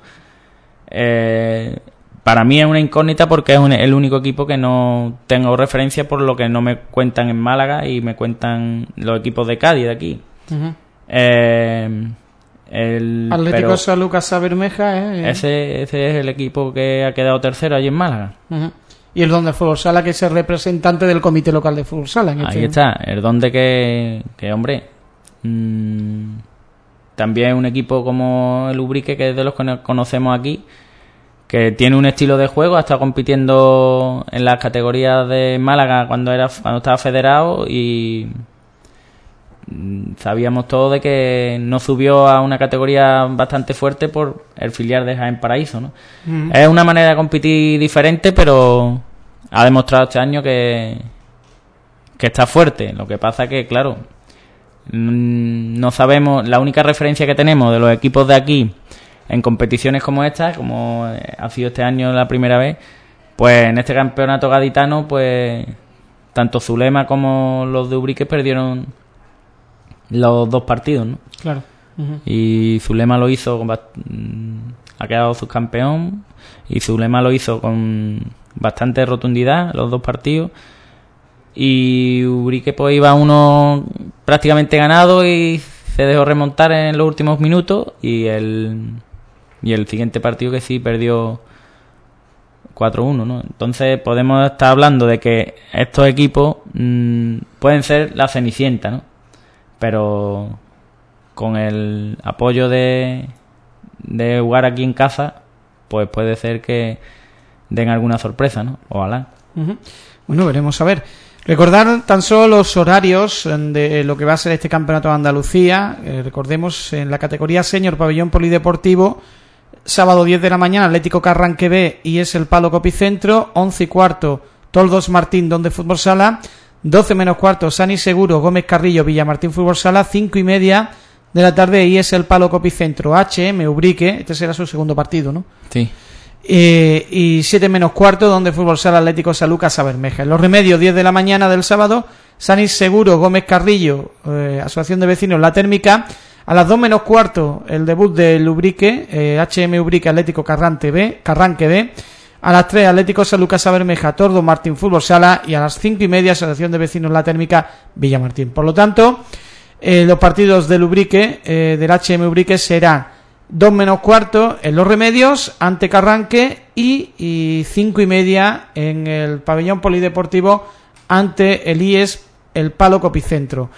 Eh, para mí es una incógnita porque es un, el único equipo que no tengo referencia, por lo que no me cuentan en Málaga y me cuentan los equipos de Cádiz de aquí. Uh-huh. Eh... El, Atlético San Lucas Sabermeja, ¿eh? ese, ese es el equipo que ha quedado tercero allí en Málaga. Uh-huh. Y el Don de Fútbol Sala, que es el representante del comité local de Fútbol Sala. En Ahí este... está, el Don de que, que hombre, mmm, también un equipo como el Ubrique, que es de los que conocemos aquí, que tiene un estilo de juego, ha estado compitiendo en las categorías de Málaga cuando era cuando estaba federado y sabíamos todos de que no subió a una categoría bastante fuerte por el filial de Jaén Paraíso, ¿no? Mm. Es una manera de competir diferente, pero ha demostrado este año que que está fuerte. Lo que pasa que, claro, no sabemos, la única referencia que tenemos de los equipos de aquí en competiciones como esta, como ha sido este año la primera vez, pues en este campeonato gaditano, pues tanto Zulema como los de Ubrique perdieron los dos partidos, ¿no? Claro. Uh-huh. Y Zulema lo hizo con bast- ha quedado subcampeón y Zulema lo hizo con bastante rotundidad los dos partidos, y Ubrique pues iba uno prácticamente ganado y se dejó remontar en los últimos minutos, y el y el siguiente partido que sí perdió cuatro uno, ¿no? Entonces podemos estar hablando de que estos equipos mmm, pueden ser la cenicienta, ¿no? Pero con el apoyo de, de jugar aquí en casa, pues puede ser que den alguna sorpresa, ¿no? Ojalá. Uh-huh. Bueno, veremos a ver. Recordar tan solo los horarios de lo que va a ser este campeonato de Andalucía. Eh, recordemos, en la categoría senior, pabellón polideportivo, sábado diez de la mañana, Atlético Carranque B y es el Palo Copicentro, once y cuarto, Toldos Martín, Don de Fútbol Sala, doce menos cuarto, Sani Seguro, Gómez Carrillo, Villamartín Fútbol Sala, cinco y media de la tarde y es el Palo Copicentro, H M Ubrique, este será su segundo partido, ¿no? Sí. Eh, y siete menos cuarto, donde Fútbol Sala Atlético San Lucas Sabermeja. En los Remedios, diez de la mañana del sábado, Sani Seguro, Gómez Carrillo, eh, Asociación de Vecinos La Térmica. A las dos menos cuarto, el debut del Ubrique, eh, H M Ubrique Atlético Carranque B, Carranque B. A las tres, Atlético San Lucas Sabermeja, Tordo Martín Fútbol Sala, y a las cinco y media, Asociación de Vecinos La Térmica, Villamartín. Por lo tanto, eh, los partidos del Ubrique, eh, del H M Ubrique, serán dos menos cuarto en los Remedios, ante Carranque, y, y cinco y media en el pabellón polideportivo, ante el I E S, el Palo Copicentro.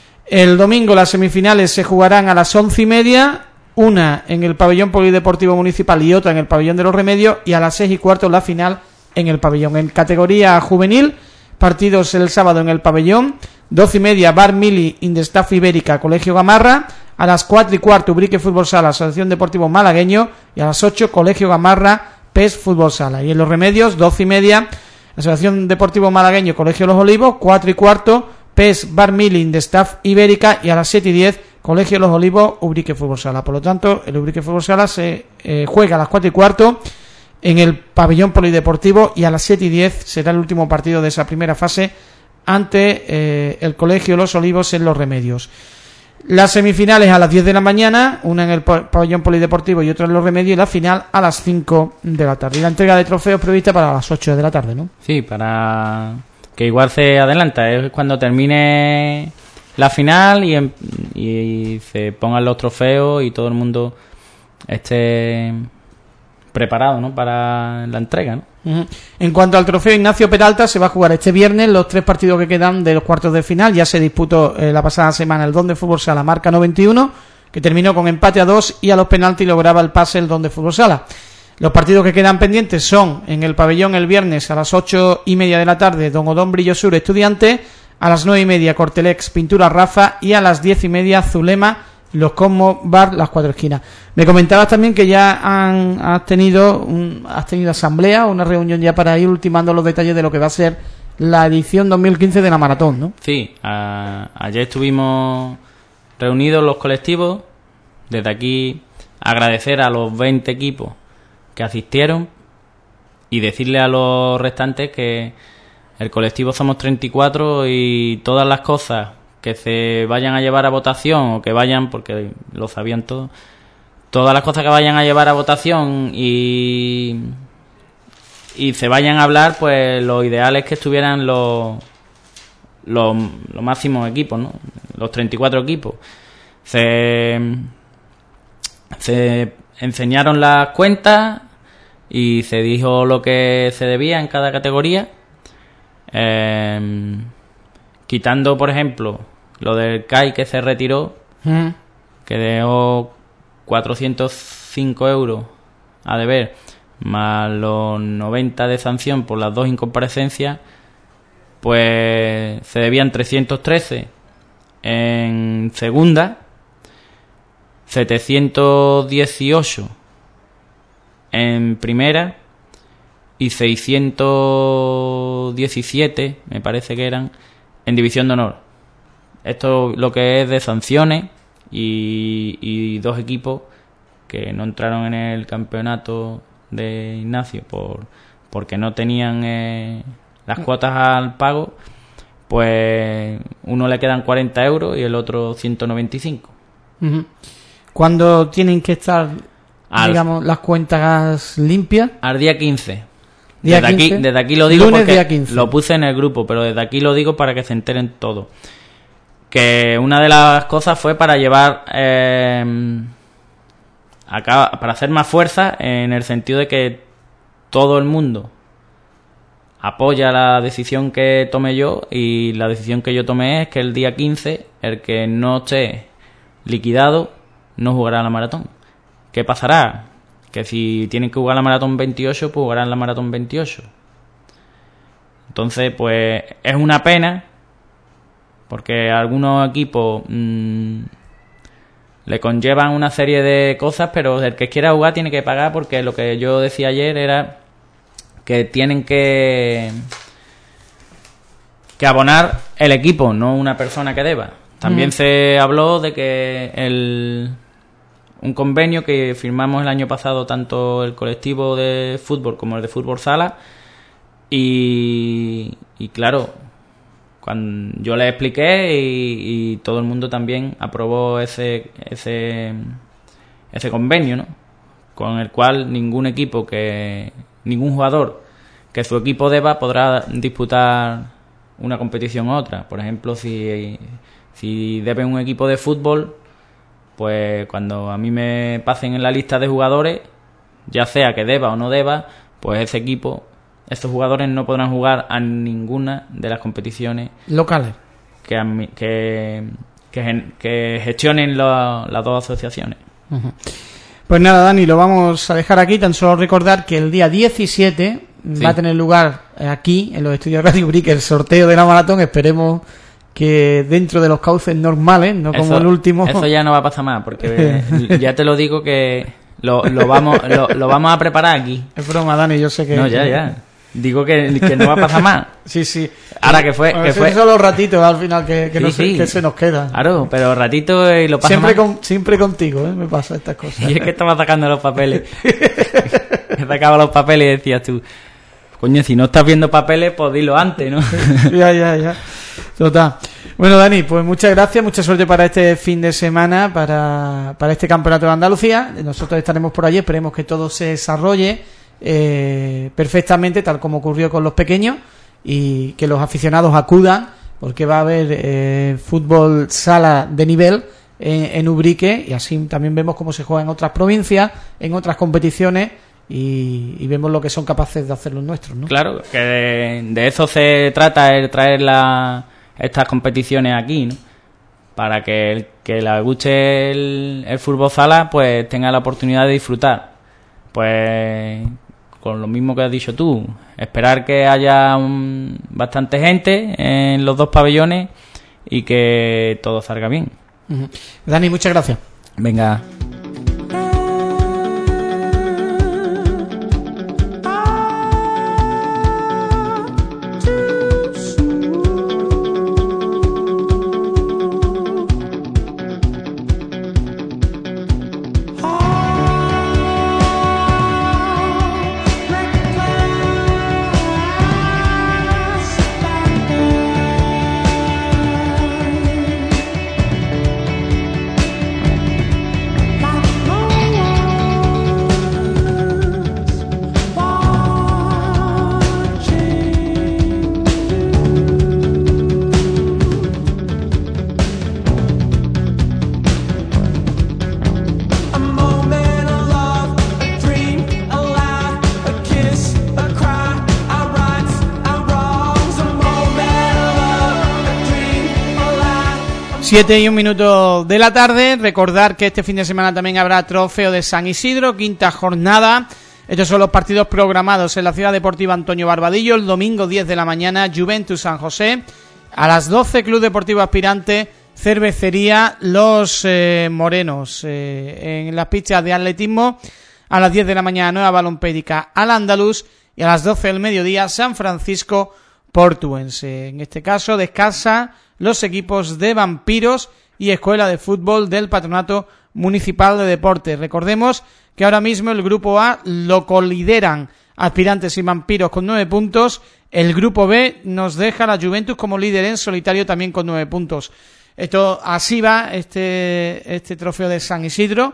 El domingo las semifinales se jugarán a las once y media, una en el pabellón polideportivo municipal y otra en el pabellón de los Remedios, y a las seis y cuarto la final en el pabellón. En categoría juvenil, partidos el sábado en el pabellón, doce y media Bar Mili Indestaff Ibérica Colegio Gamarra, a las cuatro y cuarto Ubrique Fútbol Sala Asociación Deportivo Malagueño, y a las ocho Colegio Gamarra P E S Fútbol Sala. Y en los Remedios, doce y media Asociación Deportivo Malagueño Colegio Los Olivos, cuatro y cuarto P E S Bar Mili Indestaff Ibérica, y a las siete y diez Colegio Los Olivos Ubrique Fútbol Sala. Por lo tanto, el Ubrique Fútbol Sala se eh, juega a las cuatro y cuarto en el pabellón polideportivo, y a las siete y diez será el último partido de esa primera fase ante eh, el Colegio Los Olivos en los Remedios. Las semifinales a las diez de la mañana, una en el pabellón polideportivo y otra en los Remedios, y la final a las cinco de la tarde. Y la entrega de trofeos prevista para las ocho de la tarde, ¿no? Sí, para que igual se adelanta, es cuando termine la final y, en, y se pongan los trofeos y todo el mundo esté preparado, ¿no?, para la entrega, ¿no? Uh-huh. En cuanto al trofeo Ignacio Peralta, se va a jugar este viernes los tres partidos que quedan de los cuartos de final. Ya se disputó eh, la pasada semana el Don de Fútbol Sala Marca noventa y uno, que terminó con empate a dos, y a los penaltis lograba el pase el Don de Fútbol Sala. Los partidos que quedan pendientes son en el pabellón el viernes a las ocho y media de la tarde Don Odón Brillo Sur Estudiante, a las nueve y media Cortelex Pintura Rafa y a las diez y media Zulema Los Cosmos Bar Las Cuatro Esquinas. Me comentabas también que ya han has tenido un, has tenido asamblea, una reunión ya para ir ultimando los detalles de lo que va a ser la edición dos mil quince de la maratón, ¿no? Sí, a, ayer estuvimos reunidos los colectivos. Desde aquí agradecer a los veinte equipos que asistieron y decirle a los restantes que el colectivo somos treinta y cuatro y todas las cosas que se vayan a llevar a votación o que vayan, porque lo sabían todos, todas las cosas que vayan a llevar a votación y y se vayan a hablar, pues lo ideal es que estuvieran los los, los máximos equipos, ¿no? Los treinta y cuatro equipos. Se se enseñaron las cuentas y se dijo lo que se debía en cada categoría, eh, quitando, por ejemplo, lo del C A I que se retiró, mm. que dejó cuatrocientos cinco euros a deber, más los noventa de sanción por las dos incomparecencias, pues se debían trescientos trece en segunda, setecientos dieciocho en primera y seiscientos diecisiete, me parece que eran, en división de honor. Esto lo que es de sanciones y, y dos equipos que no entraron en el campeonato de Ignacio por porque no tenían eh, las cuotas al pago, pues uno le quedan cuarenta euros y el otro ciento noventa y cinco. Uh-huh. ¿Cuándo tienen que estar, al, digamos, las cuentas limpias? Al día quince. ¿Día desde quince? aquí, desde aquí lo digo Lunes, porque día quince. Lo puse en el grupo, pero desde aquí lo digo para que se enteren todos. Que una de las cosas fue para llevar eh, acá, para hacer más fuerza, en el sentido de que todo el mundo apoya la decisión que tomé yo, y la decisión que yo tomé es que el día quince el que no esté liquidado no jugará la maratón. ¿Qué pasará? Que si tienen que jugar la maratón veintiocho, pues jugarán la maratón veintiocho. Entonces, pues es una pena, porque algunos equipos mmm, le conllevan una serie de cosas, pero el que quiera jugar tiene que pagar, porque lo que yo decía ayer era que tienen que que abonar el equipo, no una persona que deba. También mm. se habló de que el un convenio que firmamos el año pasado tanto el colectivo de fútbol como el de fútbol sala, y, y claro, cuando yo le expliqué y, y todo el mundo también aprobó ese ese ese convenio, ¿no? Con el cual ningún equipo que ningún jugador que su equipo deba podrá disputar una competición u otra. Por ejemplo, si si debe un equipo de fútbol, pues cuando a mí me pasen en la lista de jugadores, ya sea que deba o no deba, pues ese equipo, estos jugadores no podrán jugar a ninguna de las competiciones locales que que, que, que gestionen lo, las dos asociaciones. Uh-huh. Pues nada, Dani, lo vamos a dejar aquí. Tan solo recordar que el día diecisiete sí. va a tener lugar aquí, en los estudios de Radio Brique, el sorteo de la maratón. Esperemos que dentro de los cauces normales, no como eso, el último. Eso ya no va a pasar más, porque ya te lo digo que lo, lo vamos lo, lo vamos a preparar aquí. Es broma, Dani, yo sé que... No, ya, ya. Digo que, que no va a pasar más. Sí, sí. Ahora que fue... que fue... solo ratitos al final que, que, sí, no se, sí. que se nos queda. Claro, pero ratito y lo pasa siempre más. Con, siempre contigo, ¿eh? Me pasa estas cosas. Y es que estaba sacando los papeles. Que sacaba los papeles y decías tú, coño, si no estás viendo papeles, pues dilo antes, ¿no? Ya, ya, ya. Total. Bueno, Dani, pues muchas gracias, mucha suerte para este fin de semana, para, para este campeonato de Andalucía. Nosotros estaremos por allí, esperemos que todo se desarrolle eh, perfectamente, tal como ocurrió con los pequeños, y que los aficionados acudan, porque va a haber eh, fútbol sala de nivel en, en Ubrique, y así también vemos cómo se juega en otras provincias, en otras competiciones, y, y vemos lo que son capaces de hacer los nuestros, ¿no? Claro, que de, de eso se trata, el traer la, estas competiciones aquí, ¿no? Para que el que le guste el, el fútbol sala pues tenga la oportunidad de disfrutar. Pues con lo mismo que has dicho tú, esperar que haya un, bastante gente en los dos pabellones y que todo salga bien. Uh-huh. Dani, muchas gracias. Venga. Siete y un minuto de la tarde. Recordar que este fin de semana también habrá Trofeo de San Isidro, quinta jornada. Estos son los partidos programados en la Ciudad Deportiva Antonio Barbadillo. El domingo diez de la mañana, Juventus San José. A las doce, Club Deportivo Aspirante, Cervecería Los eh, Morenos. Eh, en las pistas de atletismo, a las diez de la mañana, Nueva Balompédica Al Andaluz. Y a las doce del mediodía, San Francisco Portuense. En este caso, descansa los equipos de Vampiros y Escuela de Fútbol del Patronato Municipal de Deportes. Recordemos que ahora mismo el Grupo A lo colideran Aspirantes y Vampiros con nueve puntos. El Grupo B nos deja la Juventus como líder en solitario también con nueve puntos. Esto así va este, este trofeo de San Isidro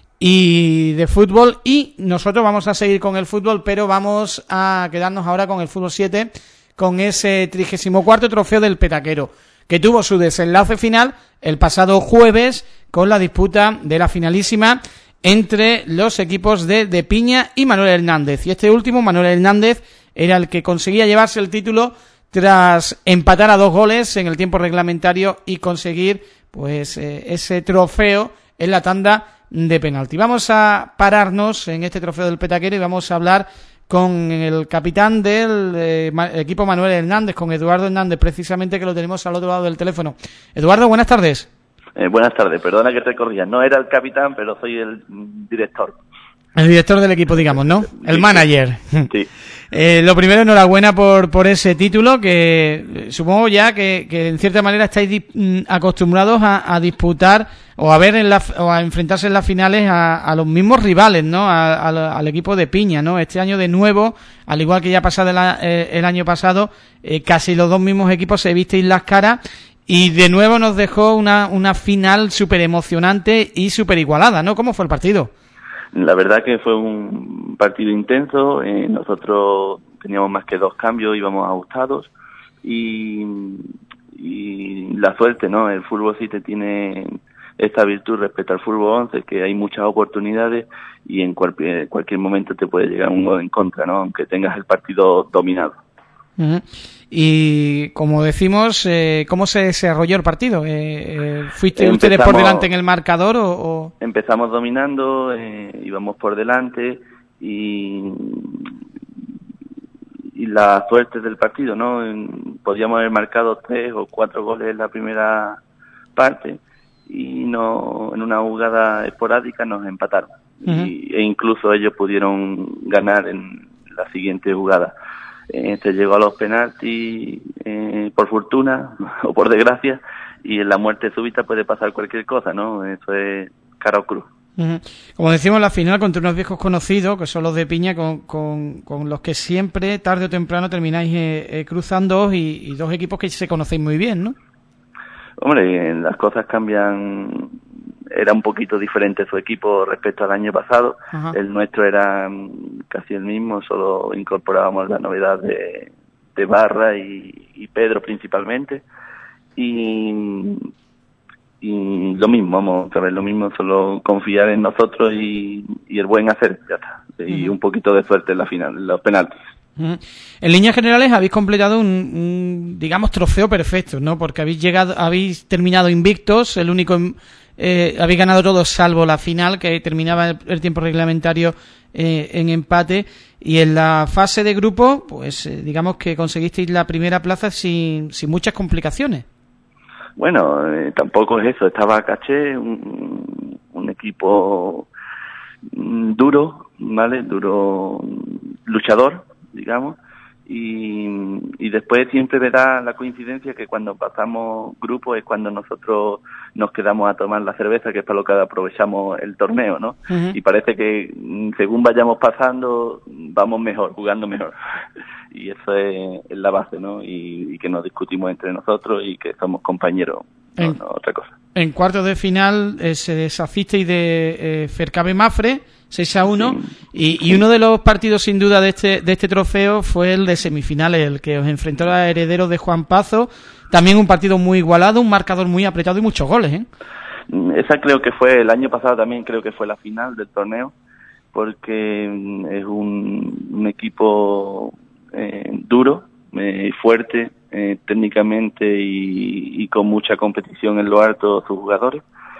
y de fútbol, y nosotros vamos a seguir con el fútbol, pero vamos a quedarnos ahora con el fútbol siete, con ese trigésimo cuarto trofeo del Petaquero, que tuvo su desenlace final el pasado jueves con la disputa de la finalísima entre los equipos de De Piña y Manuel Hernández. Y este último, Manuel Hernández, era el que conseguía llevarse el título tras empatar a dos goles en el tiempo reglamentario y conseguir pues eh, ese trofeo en la tanda de penalti. Vamos a pararnos en este trofeo del Petaquero y vamos a hablar con el capitán del eh, equipo Manuel Hernández, con Eduardo Hernández, precisamente, que lo tenemos al otro lado del teléfono. Eduardo, buenas tardes. Eh, buenas tardes, perdona que te corrija. No era el capitán, pero soy el director. El director del equipo, digamos, ¿no? El sí, manager. Sí. Eh, lo primero, enhorabuena por por ese título, que eh, supongo ya que, que en cierta manera estáis di- acostumbrados a, a disputar o a ver en la, o a enfrentarse en las finales a, a los mismos rivales, ¿no? A, a, al equipo de Piña, ¿no? Este año de nuevo, al igual que ya pasado el, eh, el año pasado, eh, casi los dos mismos equipos se visteis las caras y de nuevo nos dejó una una final súper emocionante y súper igualada, ¿no? ¿Cómo fue el partido? La verdad que fue un partido intenso. Eh, nosotros teníamos más que dos cambios, íbamos ajustados y, y la suerte, ¿no? El fútbol sí te tiene esta virtud respecto al fútbol once, que hay muchas oportunidades y en cualquier, cualquier momento te puede llegar un gol en contra, ¿no? Aunque tengas el partido dominado. Uh-huh. Y como decimos, eh, ¿cómo se desarrolló el partido? Eh, eh, ¿Fuiste Empezamos, ustedes por delante en el marcador o...? o... Empezamos dominando, eh, íbamos por delante y, y la suerte del partido, ¿no? En, podíamos haber marcado tres o cuatro goles en la primera parte y no en una jugada esporádica nos empataron. Uh-huh. y, e incluso ellos pudieron ganar en la siguiente jugada. Eh, se llegó a los penaltis eh, por fortuna o por desgracia, y en la muerte súbita puede pasar cualquier cosa, ¿no? Eso es cara o cruz. Uh-huh. Como decimos, la final contra unos viejos conocidos, que son los de Piña, con, con, con los que siempre, tarde o temprano, termináis eh, eh, cruzando, y, y dos equipos que se conocéis muy bien, ¿no? Hombre, las cosas cambian. Era un poquito diferente su equipo respecto al año pasado. Ajá. El nuestro era casi el mismo, solo incorporábamos la novedad de, de Barra y, y Pedro principalmente, y, y lo mismo, vamos a ver, lo mismo, solo confiar en nosotros y, y el buen hacer, ya está, y uh-huh. un poquito de suerte en la final, en los penaltis. Uh-huh. En líneas generales habéis completado un, un, digamos, trofeo perfecto, ¿no? Porque habéis llegado, habéis terminado invictos, el único, eh, habéis ganado todos salvo la final, que terminaba el, el tiempo reglamentario eh, en empate, y en la fase de grupo, pues eh, digamos que conseguisteis la primera plaza sin, sin muchas complicaciones. Bueno, eh, tampoco es eso, estaba Caché, un, un equipo duro, ¿vale? Duro, luchador, digamos, y, y después siempre verá la coincidencia que cuando pasamos grupos es cuando nosotros nos quedamos a tomar la cerveza, que es para lo que aprovechamos el torneo, ¿no? Uh-huh. Y parece que según vayamos pasando, vamos mejor, jugando mejor. Y eso es, es la base, ¿no? Y, y que nos discutimos entre nosotros y que somos compañeros, no, en, no otra cosa. En cuartos de final eh, se deshacisteis de eh, Fercabe Mafre seis a uno, sí. y, y uno de los partidos sin duda de este de este trofeo fue el de semifinales, el que os enfrentó a Herederos de Juan Pazo, también un partido muy igualado, un marcador muy apretado y muchos goles, ¿eh? Esa creo que fue, el año pasado también creo que fue la final del torneo, porque es un, un equipo eh, duro, eh, fuerte, eh, técnicamente y, y con mucha competición en lo alto sus jugadores,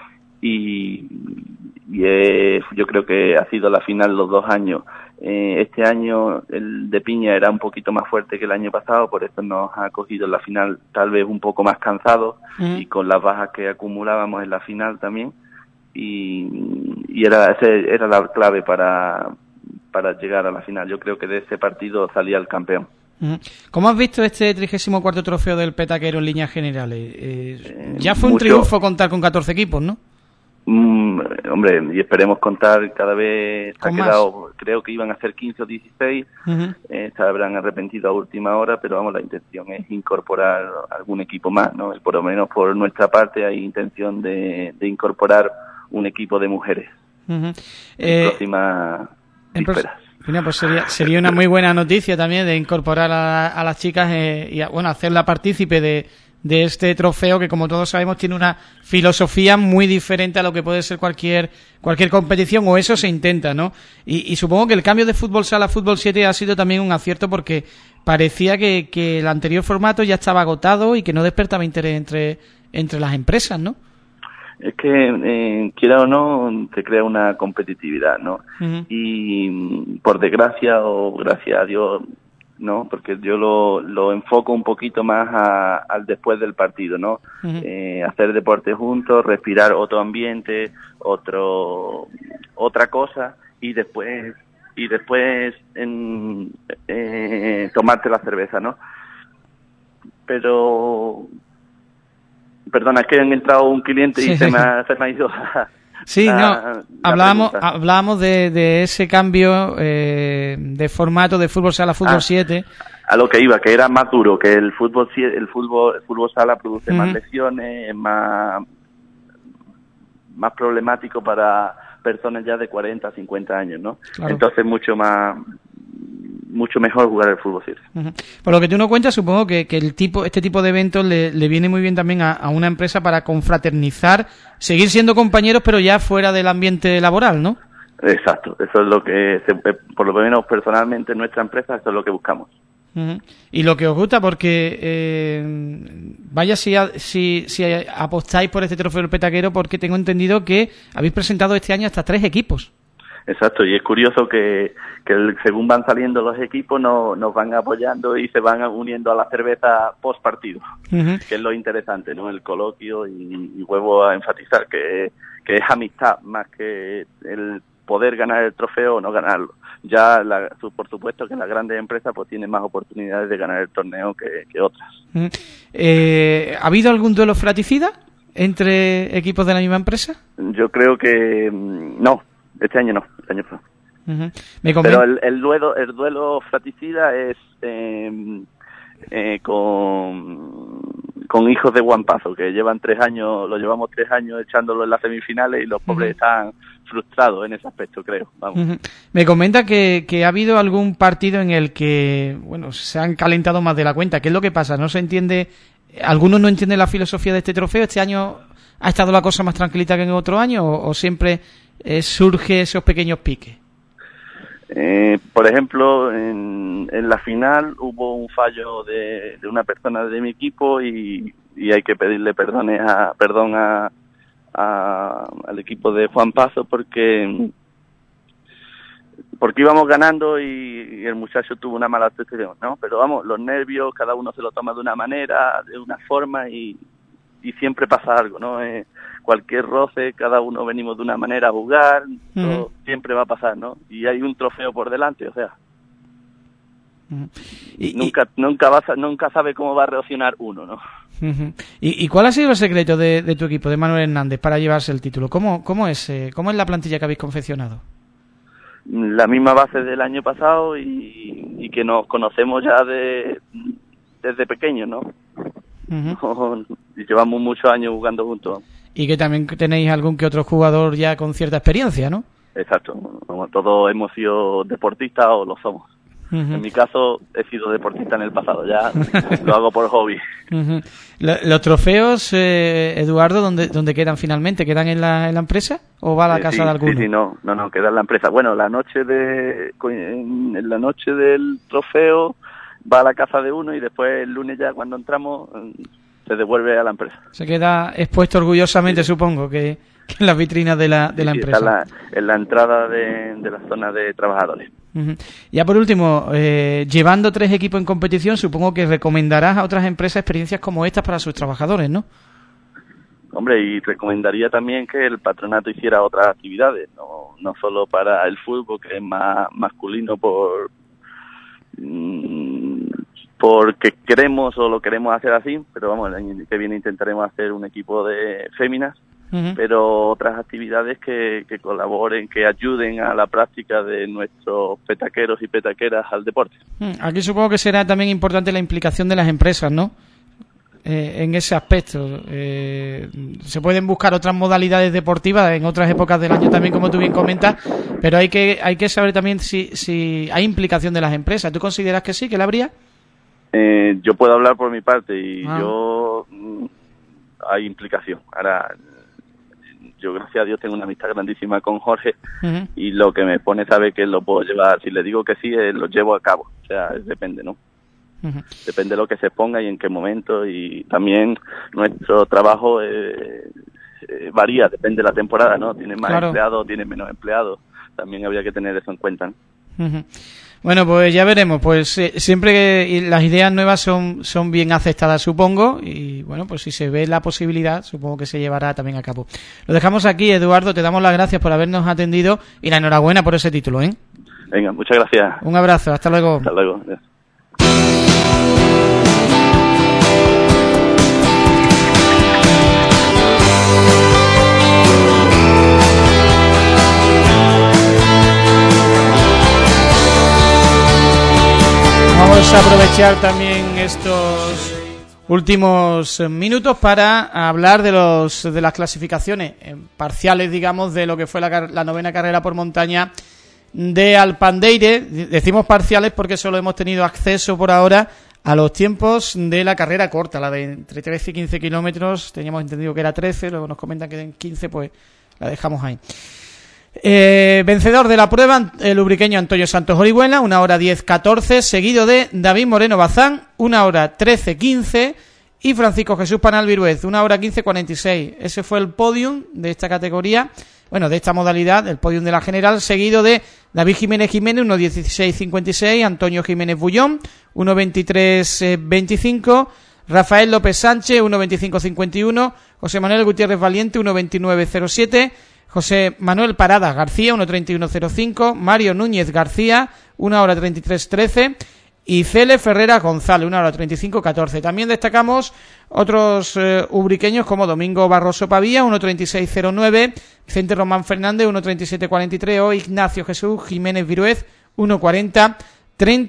y, y eh, yo creo que ha sido la final los dos años. Eh, este año el de Piña era un poquito más fuerte que el año pasado, por eso nos ha cogido en la final tal vez un poco más cansados mm. y con las bajas que acumulábamos en la final también, y, y era ese era la clave para para llegar a la final. Yo creo que de ese partido salía el campeón. ¿Cómo has visto este trigésimo cuarto trofeo del Petaquero en líneas generales? Eh, eh, ya fue un mucho, triunfo contar con catorce equipos, ¿no? Mm, hombre, y esperemos contar cada vez. Se ha quedado, creo que iban a ser quince o dieciséis, uh-huh. eh, se habrán arrepentido a última hora, pero vamos, la intención es incorporar algún equipo más, ¿no? Y por lo menos por nuestra parte hay intención de, de incorporar un equipo de mujeres uh-huh. en eh, próximas vísperas. Bueno, pues sería, sería una muy buena noticia también de incorporar a, a las chicas eh, y a, bueno, hacerla partícipe de, de este trofeo que, como todos sabemos, tiene una filosofía muy diferente a lo que puede ser cualquier cualquier competición, o eso se intenta, ¿no? Y, y supongo que el cambio de fútbol sala a fútbol siete ha sido también un acierto, porque parecía que, que el anterior formato ya estaba agotado y que no despertaba interés entre, entre las empresas, ¿no? Es que, eh, quiera o no, se crea una competitividad, ¿no? Uh-huh. Y por desgracia o gracias a Dios, ¿no? Porque yo lo, lo enfoco un poquito más a, al después del partido, ¿no? Uh-huh. Eh, hacer deporte juntos, respirar otro ambiente, otro otra cosa, y después y después en, eh, tomarte la cerveza, ¿no? Pero perdona, es que han entrado un cliente y sí. se, me ha, se me ha ido la, sí, la, no, la hablábamos, pregunta. hablábamos de, de ese cambio eh, de formato de fútbol sala a fútbol siete. Ah, a lo que iba, que era más duro, que el fútbol el fútbol, el fútbol sala produce uh-huh. más lesiones, es más, más problemático para personas ya de cuarenta, cincuenta años, ¿no? Claro. Entonces mucho más... mucho mejor jugar el fútbol siete. Uh-huh. Por lo que tú nos cuentas, supongo que, que el tipo este tipo de eventos le, le viene muy bien también a, a una empresa para confraternizar, seguir siendo compañeros, pero ya fuera del ambiente laboral, ¿no? Exacto, eso es lo que, se, por lo menos personalmente en nuestra empresa, eso es lo que buscamos. Uh-huh. Y lo que os gusta, porque eh, vaya si, si, si apostáis por este trofeo del Petaquero, porque tengo entendido que habéis presentado este año hasta tres equipos. Exacto, y es curioso que, que el, según van saliendo los equipos no, nos van apoyando y se van uniendo a la cerveza post partido, uh-huh. que es lo interesante, ¿no? El coloquio, y, y vuelvo a enfatizar que, que es amistad más que el poder ganar el trofeo o no ganarlo. Ya, la, por supuesto que las grandes empresas pues tienen más oportunidades de ganar el torneo que, que otras. Uh-huh. Eh, ¿Ha habido algún duelo fratricida entre equipos de la misma empresa? Yo creo que no. Este año no, este año fue. Uh-huh. Pero el, el duelo el duelo fratricida es eh, eh, con con hijos de guampazo, que llevan tres años, lo llevamos tres años echándolo en las semifinales y los pobres uh-huh. están frustrados en ese aspecto, creo. Vamos. Uh-huh. Me comenta que, que ha habido algún partido en el que, bueno, se han calentado más de la cuenta. ¿Qué es lo que pasa? No se entiende, algunos no entienden la filosofía de este trofeo. ¿Este año ha estado la cosa más tranquilita que en otro año o, o siempre eh, surge esos pequeños piques? Eh, por ejemplo, en, en la final hubo un fallo de, de una persona de mi equipo y, y hay que pedirle perdones a, perdón a, a, al equipo de Juan Pazo porque porque íbamos ganando y, y el muchacho tuvo una mala actuación, ¿no? Pero vamos, los nervios, cada uno se lo toma de una manera, de una forma y, y siempre pasa algo, ¿no? Eh, cualquier roce, cada uno venimos de una manera a jugar, uh-huh. siempre va a pasar, ¿no? Y hay un trofeo por delante, o sea, uh-huh. y, nunca y... nunca vas a, nunca sabe cómo va a reaccionar uno, ¿no? Uh-huh. ¿Y, ¿Y cuál ha sido el secreto de, de tu equipo, de Manuel Hernández, para llevarse el título? ¿Cómo, cómo es, eh, cómo es la plantilla que habéis confeccionado? La misma base del año pasado y, y que nos conocemos ya de desde pequeños, ¿no? Uh-huh. Y llevamos muchos años jugando juntos. Y que también tenéis algún que otro jugador ya con cierta experiencia, ¿no? Exacto. Como todos hemos sido deportistas o lo somos. Uh-huh. En mi caso, he sido deportista en el pasado. Ya lo hago por hobby. Uh-huh. ¿Los trofeos, eh, Eduardo, dónde, dónde quedan finalmente? ¿Quedan en la, en la empresa o va a la eh, casa sí, de alguno? Sí, sí, no, no, no, queda en la empresa. Bueno, la noche de en, en la noche del trofeo va a la casa de uno y después el lunes ya cuando entramos se devuelve a la empresa. Se queda expuesto orgullosamente, sí. Supongo, que, que en las vitrinas de la, de la sí, empresa. Está en la, en la entrada de, de la zona de trabajadores. Uh-huh. Ya por último, eh, llevando tres equipos en competición, supongo que recomendarás a otras empresas experiencias como estas para sus trabajadores, ¿no? Hombre, y recomendaría también que el patronato hiciera otras actividades, no, no solo para el fútbol, que es más masculino por... Mmm, porque queremos o lo queremos hacer así, pero vamos, el año que viene intentaremos hacer un equipo de féminas, uh-huh. pero otras actividades que, que colaboren, que ayuden a la práctica de nuestros petaqueros y petaqueras al deporte. Aquí supongo que será también importante la implicación de las empresas, ¿no? Eh, en ese aspecto. Eh, se pueden buscar otras modalidades deportivas en otras épocas del año también, como tú bien comentas, pero hay que hay que saber también si, si hay implicación de las empresas. ¿Tú consideras que sí, que la habría? Eh, yo puedo hablar por mi parte y ah. yo mm, hay implicación. Ahora, yo gracias a Dios tengo una amistad grandísima con Jorge uh-huh. y lo que me pone sabe que lo puedo llevar. Si le digo que sí, eh, lo llevo a cabo. O sea, depende, ¿no? Uh-huh. Depende de lo que se ponga y en qué momento. Y también nuestro trabajo eh, eh, varía, depende de la temporada, ¿no? Tiene más claro. empleados, tiene menos empleados. También habría que tener eso en cuenta, ¿no? Uh-huh. Bueno, pues ya veremos. Pues eh, siempre que las ideas nuevas son son bien aceptadas, supongo, y bueno, pues si se ve la posibilidad, supongo que se llevará también a cabo. Lo dejamos aquí, Eduardo, te damos las gracias por habernos atendido y la enhorabuena por ese título, ¿eh? Venga, muchas gracias. Un abrazo, hasta luego. Hasta luego. Gracias. Vamos a aprovechar también estos últimos minutos para hablar de los de las clasificaciones parciales, digamos, de lo que fue la, la novena carrera por montaña de Alpandeire. Decimos parciales porque solo hemos tenido acceso por ahora a los tiempos de la carrera corta, la de entre trece y quince kilómetros. Teníamos entendido que era trece, luego nos comentan que en quince, pues la dejamos ahí. Eh, vencedor de la prueba, el ubriqueño Antonio Santos Orihuela, una hora diez catorce, seguido de David Moreno Bazán, una hora trece quince, y Francisco Jesús Panal Viruez, una hora quince cuarenta y seis. Ese fue el podium de esta categoría, bueno, de esta modalidad, el podium de la general, seguido de David Jiménez Jiménez, uno dieciséis cincuenta y seis, Antonio Jiménez Bullón, uno veintitrés veinticinco, Rafael López Sánchez, uno veinticinco cincuenta y uno, José Manuel Gutiérrez Valiente, uno veintinueve cero siete, José Manuel Parada García, uno treinta y uno cero cinco, Mario Núñez García, una hora treinta y tres trece, y Cele Ferrera González, una hora treinta y cinco catorce. También destacamos otros eh, ubriqueños como Domingo Barroso Pavía, uno treinta y seis cero nueve, Vicente Román Fernández, uno treinta y siete cuarenta y tres, o Ignacio Jesús Jiménez Viruez, uno cuarenta treinta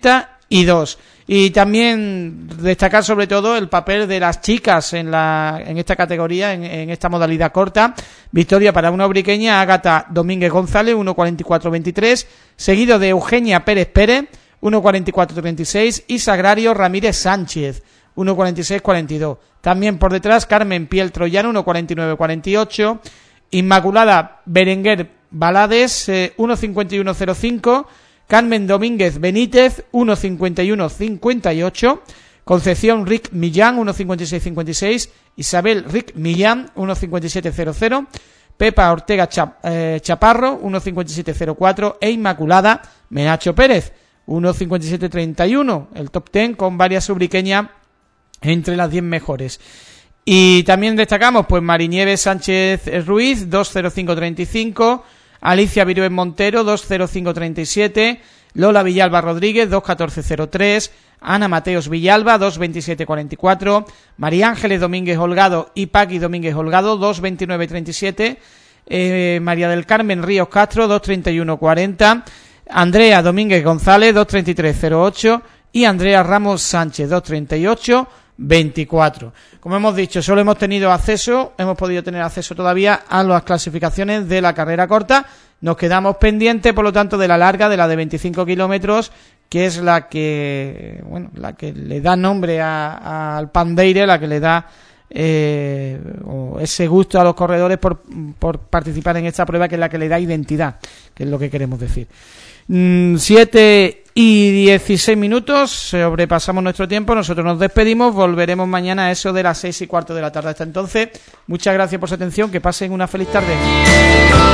y dos. Y también destacar sobre todo el papel de las chicas en la en esta categoría, en, en esta modalidad corta. Victoria para una ubriqueña, Ágata Domínguez González, uno cuarenta y cuatro veintitrés, seguido de Eugenia Pérez Pérez, uno cuarenta y cuatro treinta y seis, y Sagrario Ramírez Sánchez, uno cuarenta y seis cuarenta y dos. También por detrás Carmen Piel Troyano, uno cuarenta y nueve cuarenta y ocho, Inmaculada Berenguer Balades, eh, uno cincuenta y uno cero cinco, Carmen Domínguez Benítez, uno cincuenta y uno cincuenta y ocho, Concepción Rick Millán, uno cincuenta y seis cincuenta y seis, Isabel Rick Millán, uno cincuenta y siete cero cero, Pepa Ortega Chap, eh, Chaparro, uno cincuenta y siete cero cuatro, e Inmaculada Menacho Pérez, uno cincuenta y siete treinta y uno, el top diez con varias ubriqueñas entre las diez mejores. Y también destacamos pues Marinieves Sánchez Ruiz, dos cero cinco treinta y cinco, Alicia Virués Montero, dos cero cinco treinta y siete, Lola Villalba Rodríguez, dos catorce cero tres, Ana Mateos Villalba, dos veintisiete cuarenta y cuatro, María Ángeles Domínguez Holgado y Paqui Domínguez Holgado, dos veintinueve treinta y siete, eh, María del Carmen Ríos Castro, dos treinta y uno cuarenta, Andrea Domínguez González, dos treinta y tres cero ocho, y Andrea Ramos Sánchez, dos treinta y ocho veinticuatro. Como hemos dicho, solo hemos tenido acceso, hemos podido tener acceso todavía a las clasificaciones de la carrera corta. Nos quedamos pendientes, por lo tanto, de la larga, de la de veinticinco kilómetros, que es la que, bueno, la que le da nombre a, a, al Pandeire, la que le da eh, ese gusto a los corredores por, por participar en esta prueba, que es la que le da identidad, que es lo que queremos decir. siete y dieciséis minutos, sobrepasamos nuestro tiempo, nosotros nos despedimos, volveremos mañana a eso de las seis y cuarto de la tarde. Hasta entonces, muchas gracias por su atención, que pasen una feliz tarde.